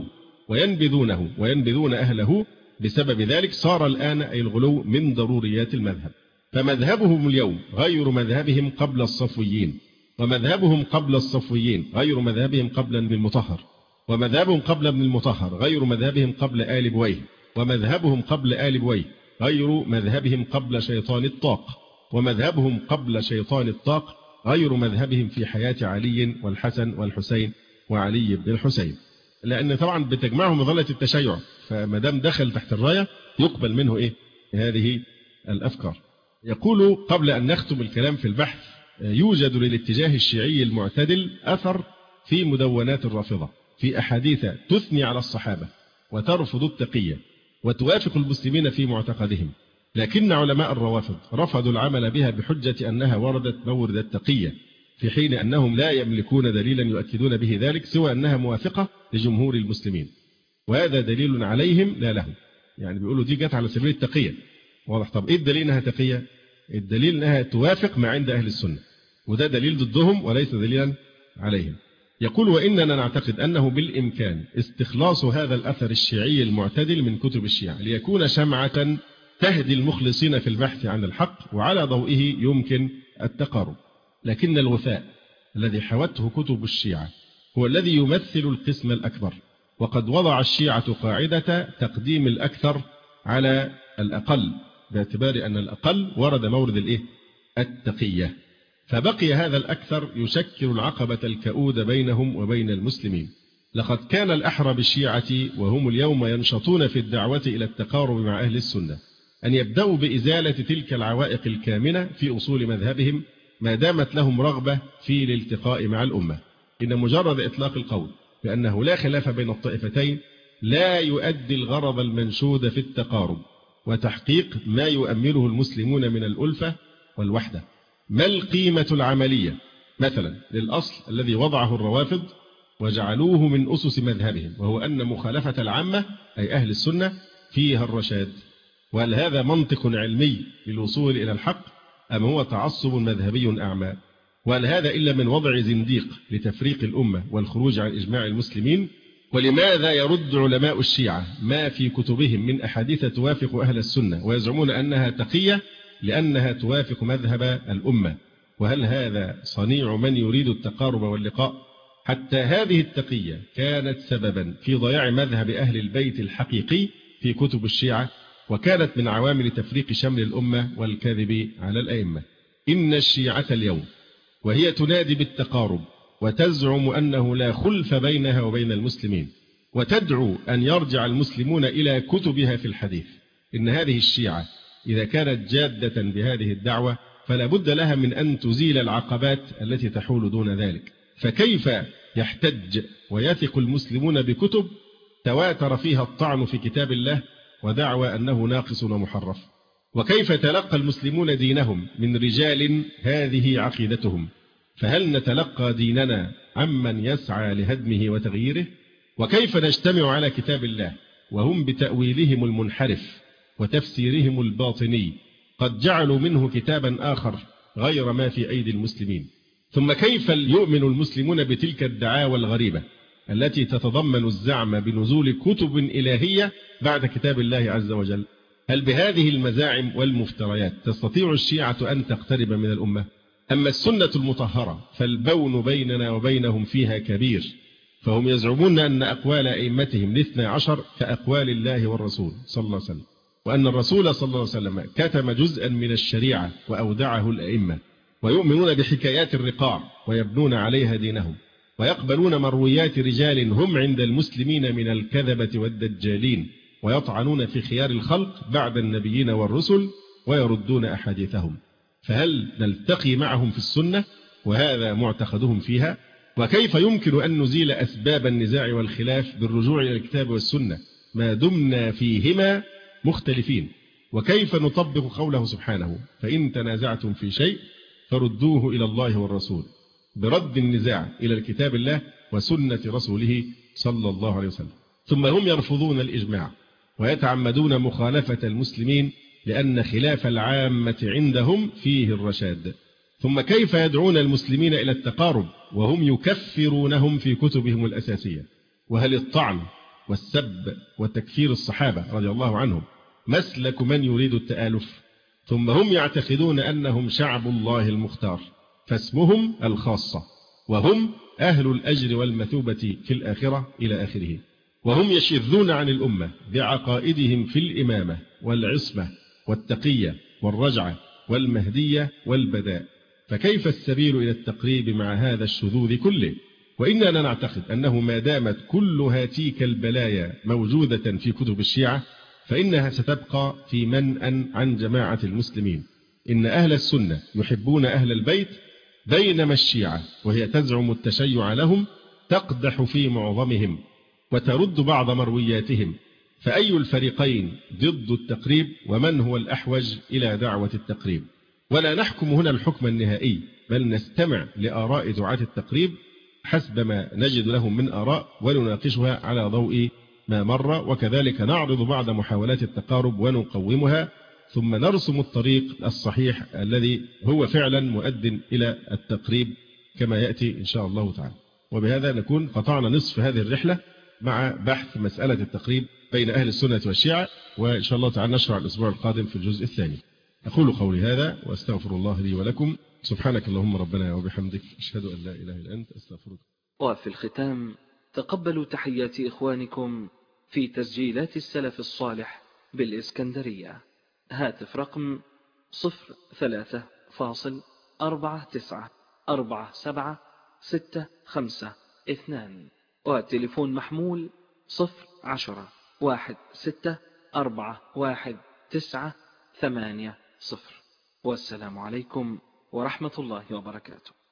وينبذون أهله، بسبب ذلك صار الآن أي الغلو من ضروريات المذهب. فمذهبهم اليوم غير مذهبهم قبل الصفويين، ومذهبهم قبل الصفويين غير مذهبهم قبل ابن المطهر، ومذهبهم قبل ابن المطهر غير مذهبهم قبل آل بويه، ومذهبهم قبل آل بويه غير مذهبهم قبل شيطان الطاق، ومذهبهم قبل شيطان الطاق غير مذهبهم في حياة علي والحسن والحسين وعلي بن الحسين، لأن طبعا بتجمعهم مظلة التشيع، فمدام دخل تحت الراية يقبل منه إيه؟ هذه الأفكار. يقول قبل أن نختم الكلام في البحث، يوجد للاتجاه الشيعي المعتدل أثر في مدونات الرافضة في أحاديث تثني على الصحابة وترفض التقية وتوافق المسلمين في معتقدهم، لكن علماء الروافض رفضوا العمل بها بحجة أنها وردت مورد التقية، في حين أنهم لا يملكون دليلا يؤكدون به ذلك سوى أنها موافقة لجمهور المسلمين، وهذا دليل عليهم لا لهم. يعني بيقولوا دي جت على سبيل التقية، واضح. طب إيه الدليل أنها تقية؟ الدليل أنها توافق ما عند أهل السنة، وده دليل ضدهم وليس دليلا عليهم. يقول وإننا نعتقد أنه بالإمكان استخلاص هذا الأثر الشيعي المعتدل من كتب الشيعة ليكون شمعة تهدي المخلصين في البحث عن الحق، وعلى ضوئه يمكن التقارب. لكن الوفاء الذي حوته كتب الشيعة هو الذي يمثل القسم الأكبر، وقد وضع الشيعة قاعدة تقديم الأكثر على الأقل، باعتبار أن الأقل ورد مورد التقية، فبقي هذا الأكثر يشكل العقبة الكؤود بينهم وبين المسلمين. لقد كان الأحرى بالشيعة وهم اليوم ينشطون في الدعوة إلى التقارب مع أهل السنة أن يبدأوا بإزالة تلك العوائق الكامنة في أصول مذهبهم ما دامت لهم رغبة في الالتقاء مع الأمة. إن مجرد إطلاق القول بأنه لا خلاف بين الطائفتين لا يؤدي الغرض المنشود في التقارب وتحقيق ما يؤمله المسلمون من الألفة والوحدة. ما القيمة العملية مثلا للأصل الذي وضعه الروافض وجعلوه من أسس مذهبهم، وهو أن مخالفة العامة أي أهل السنة فيها الرشاد؟ وهل هذا منطق علمي للوصول إلى الحق أم هو تعصب مذهبي أعمى؟ وهل هذا إلا من وضع زنديق لتفريق الأمة والخروج عن إجماع المسلمين؟ ولماذا يرد علماء الشيعة ما في كتبهم من أحاديث توافق أهل السنة ويزعمون أنها تقية لأنها توافق مذهب الأمة؟ وهل هذا صنيع من يريد التقارب واللقاء؟ حتى هذه التقية كانت سببا في ضياع مذهب أهل البيت الحقيقي في كتب الشيعة، وكانت من عوامل تفريق شمل الأمة والكذب على الأئمة. إن الشيعة اليوم وهي تنادي بالتقارب وتزعم أنه لا خلف بينها وبين المسلمين وتدعو أن يرجع المسلمون إلى كتبها في الحديث، إن هذه الشيعة إذا كانت جادة بهذه الدعوة فلا بد لها من أن تزيل العقبات التي تحول دون ذلك. فكيف يحتج ويثق المسلمون بكتب تواتر فيها الطعن في كتاب الله ودعوى أنه ناقص ومحرف؟ وكيف تلقى المسلمون دينهم من رجال هذه عقيدتهم؟ فهل نتلقى ديننا عمن يسعى لهدمه وتغييره؟ وكيف نجتمع على كتاب الله وهم بتأويلهم المنحرف وتفسيرهم الباطني قد جعلوا منه كتابا آخر غير ما في أيدي المسلمين؟ ثم كيف يؤمن المسلمون بتلك الدعاوى الغريبة التي تتضمن الزعم بنزول كتب إلهية بعد كتاب الله عز وجل؟ هل بهذه المزاعم والمفتريات تستطيع الشيعة أن تقترب من الأمة؟ أما السنة المطهرة فالبون بيننا وبينهم فيها كبير، فهم يزعمون أن أقوال أئمتهم 12 كأقوال الله والرسول صلى الله عليه وسلم، وأن الرسول صلى الله عليه وسلم كتم جزءا من الشريعة وأودعه الأئمة، ويؤمنون بحكايات الرقاع ويبنون عليها دينهم، ويقبلون مرويات رجال هم عند المسلمين من الكذبة والدجالين، ويطعنون في خيار الخلق بعد النبيين والرسل ويردون أحاديثهم. فهل نلتقي معهم في السنة وهذا معتقدهم فيها؟ وكيف يمكن أن نزيل أسباب النزاع والخلاف بالرجوع إلى الكتاب والسنة ما دمنا فيهما مختلفين؟ وكيف نطبق قوله سبحانه فإن تنازعتم في شيء فردوه إلى الله والرسول، برد النزاع إلى الكتاب الله وسنة رسوله صلى الله عليه وسلم؟ ثم هم يرفضون الإجماع ويتعمدون مخالفة المسلمين لأن خلاف العامة عندهم فيه الرشاد. ثم كيف يدعون المسلمين إلى التقارب وهم يكفرونهم في كتبهم الأساسية؟ وهل الطعن والسب وتكفير الصحابة رضي الله عنهم مسلك من يريد التآلف؟ ثم هم يعتقدون أنهم شعب الله المختار فاسمهم الخاصة، وهم أهل الأجر والمثوبة في الآخرة إلى آخره. وهم يشذون عن الأمة بعقائدهم في الإمامة والعصمة والتقية والرجعة والمهدية والبداء. فكيف السبيل إلى التقريب مع هذا الشذوذ كله؟ وإننا نعتقد أنه ما دامت كل هاتيك البلايا موجودة في كتب الشيعة فإنها ستبقى في منأى عن جماعة المسلمين. إن أهل السنة يحبون أهل البيت، بينما الشيعة وهي تزعم التشيع لهم تقدح في معظمهم وترد بعض مروياتهم. فأي الفريقين ضد التقريب ومن هو الأحوج إلى دعوة التقريب؟ ولا نحكم هنا الحكم النهائي، بل نستمع لآراء دعاة التقريب حسب ما نجد لهم من آراء ونناقشها على ضوء ما مر، وكذلك نعرض بعض محاولات التقارب ونقومها، ثم نرسم الطريق الصحيح الذي هو فعلا مؤد إلى التقريب كما يأتي إن شاء الله تعالى. وبهذا نكون قطعنا نصف هذه الرحلة مع بحث مسألة التقريب بين أهل السنة والشيعة، وإن شاء الله تعالى نشرع الأسبوع القادم في الجزء الثاني. أقول قولي هذا وأستغفر الله لي ولكم. سبحانك اللهم ربنا وبحمدك، أشهد أن لا إله إلا أنت، أستغفرك. وفي الختام تقبلوا تحيات إخوانكم في تسجيلات السلف الصالح بالإسكندرية. هاتف رقم 03.49476552 والتليفون محمول 01016419800. والسلام عليكم ورحمة الله وبركاته.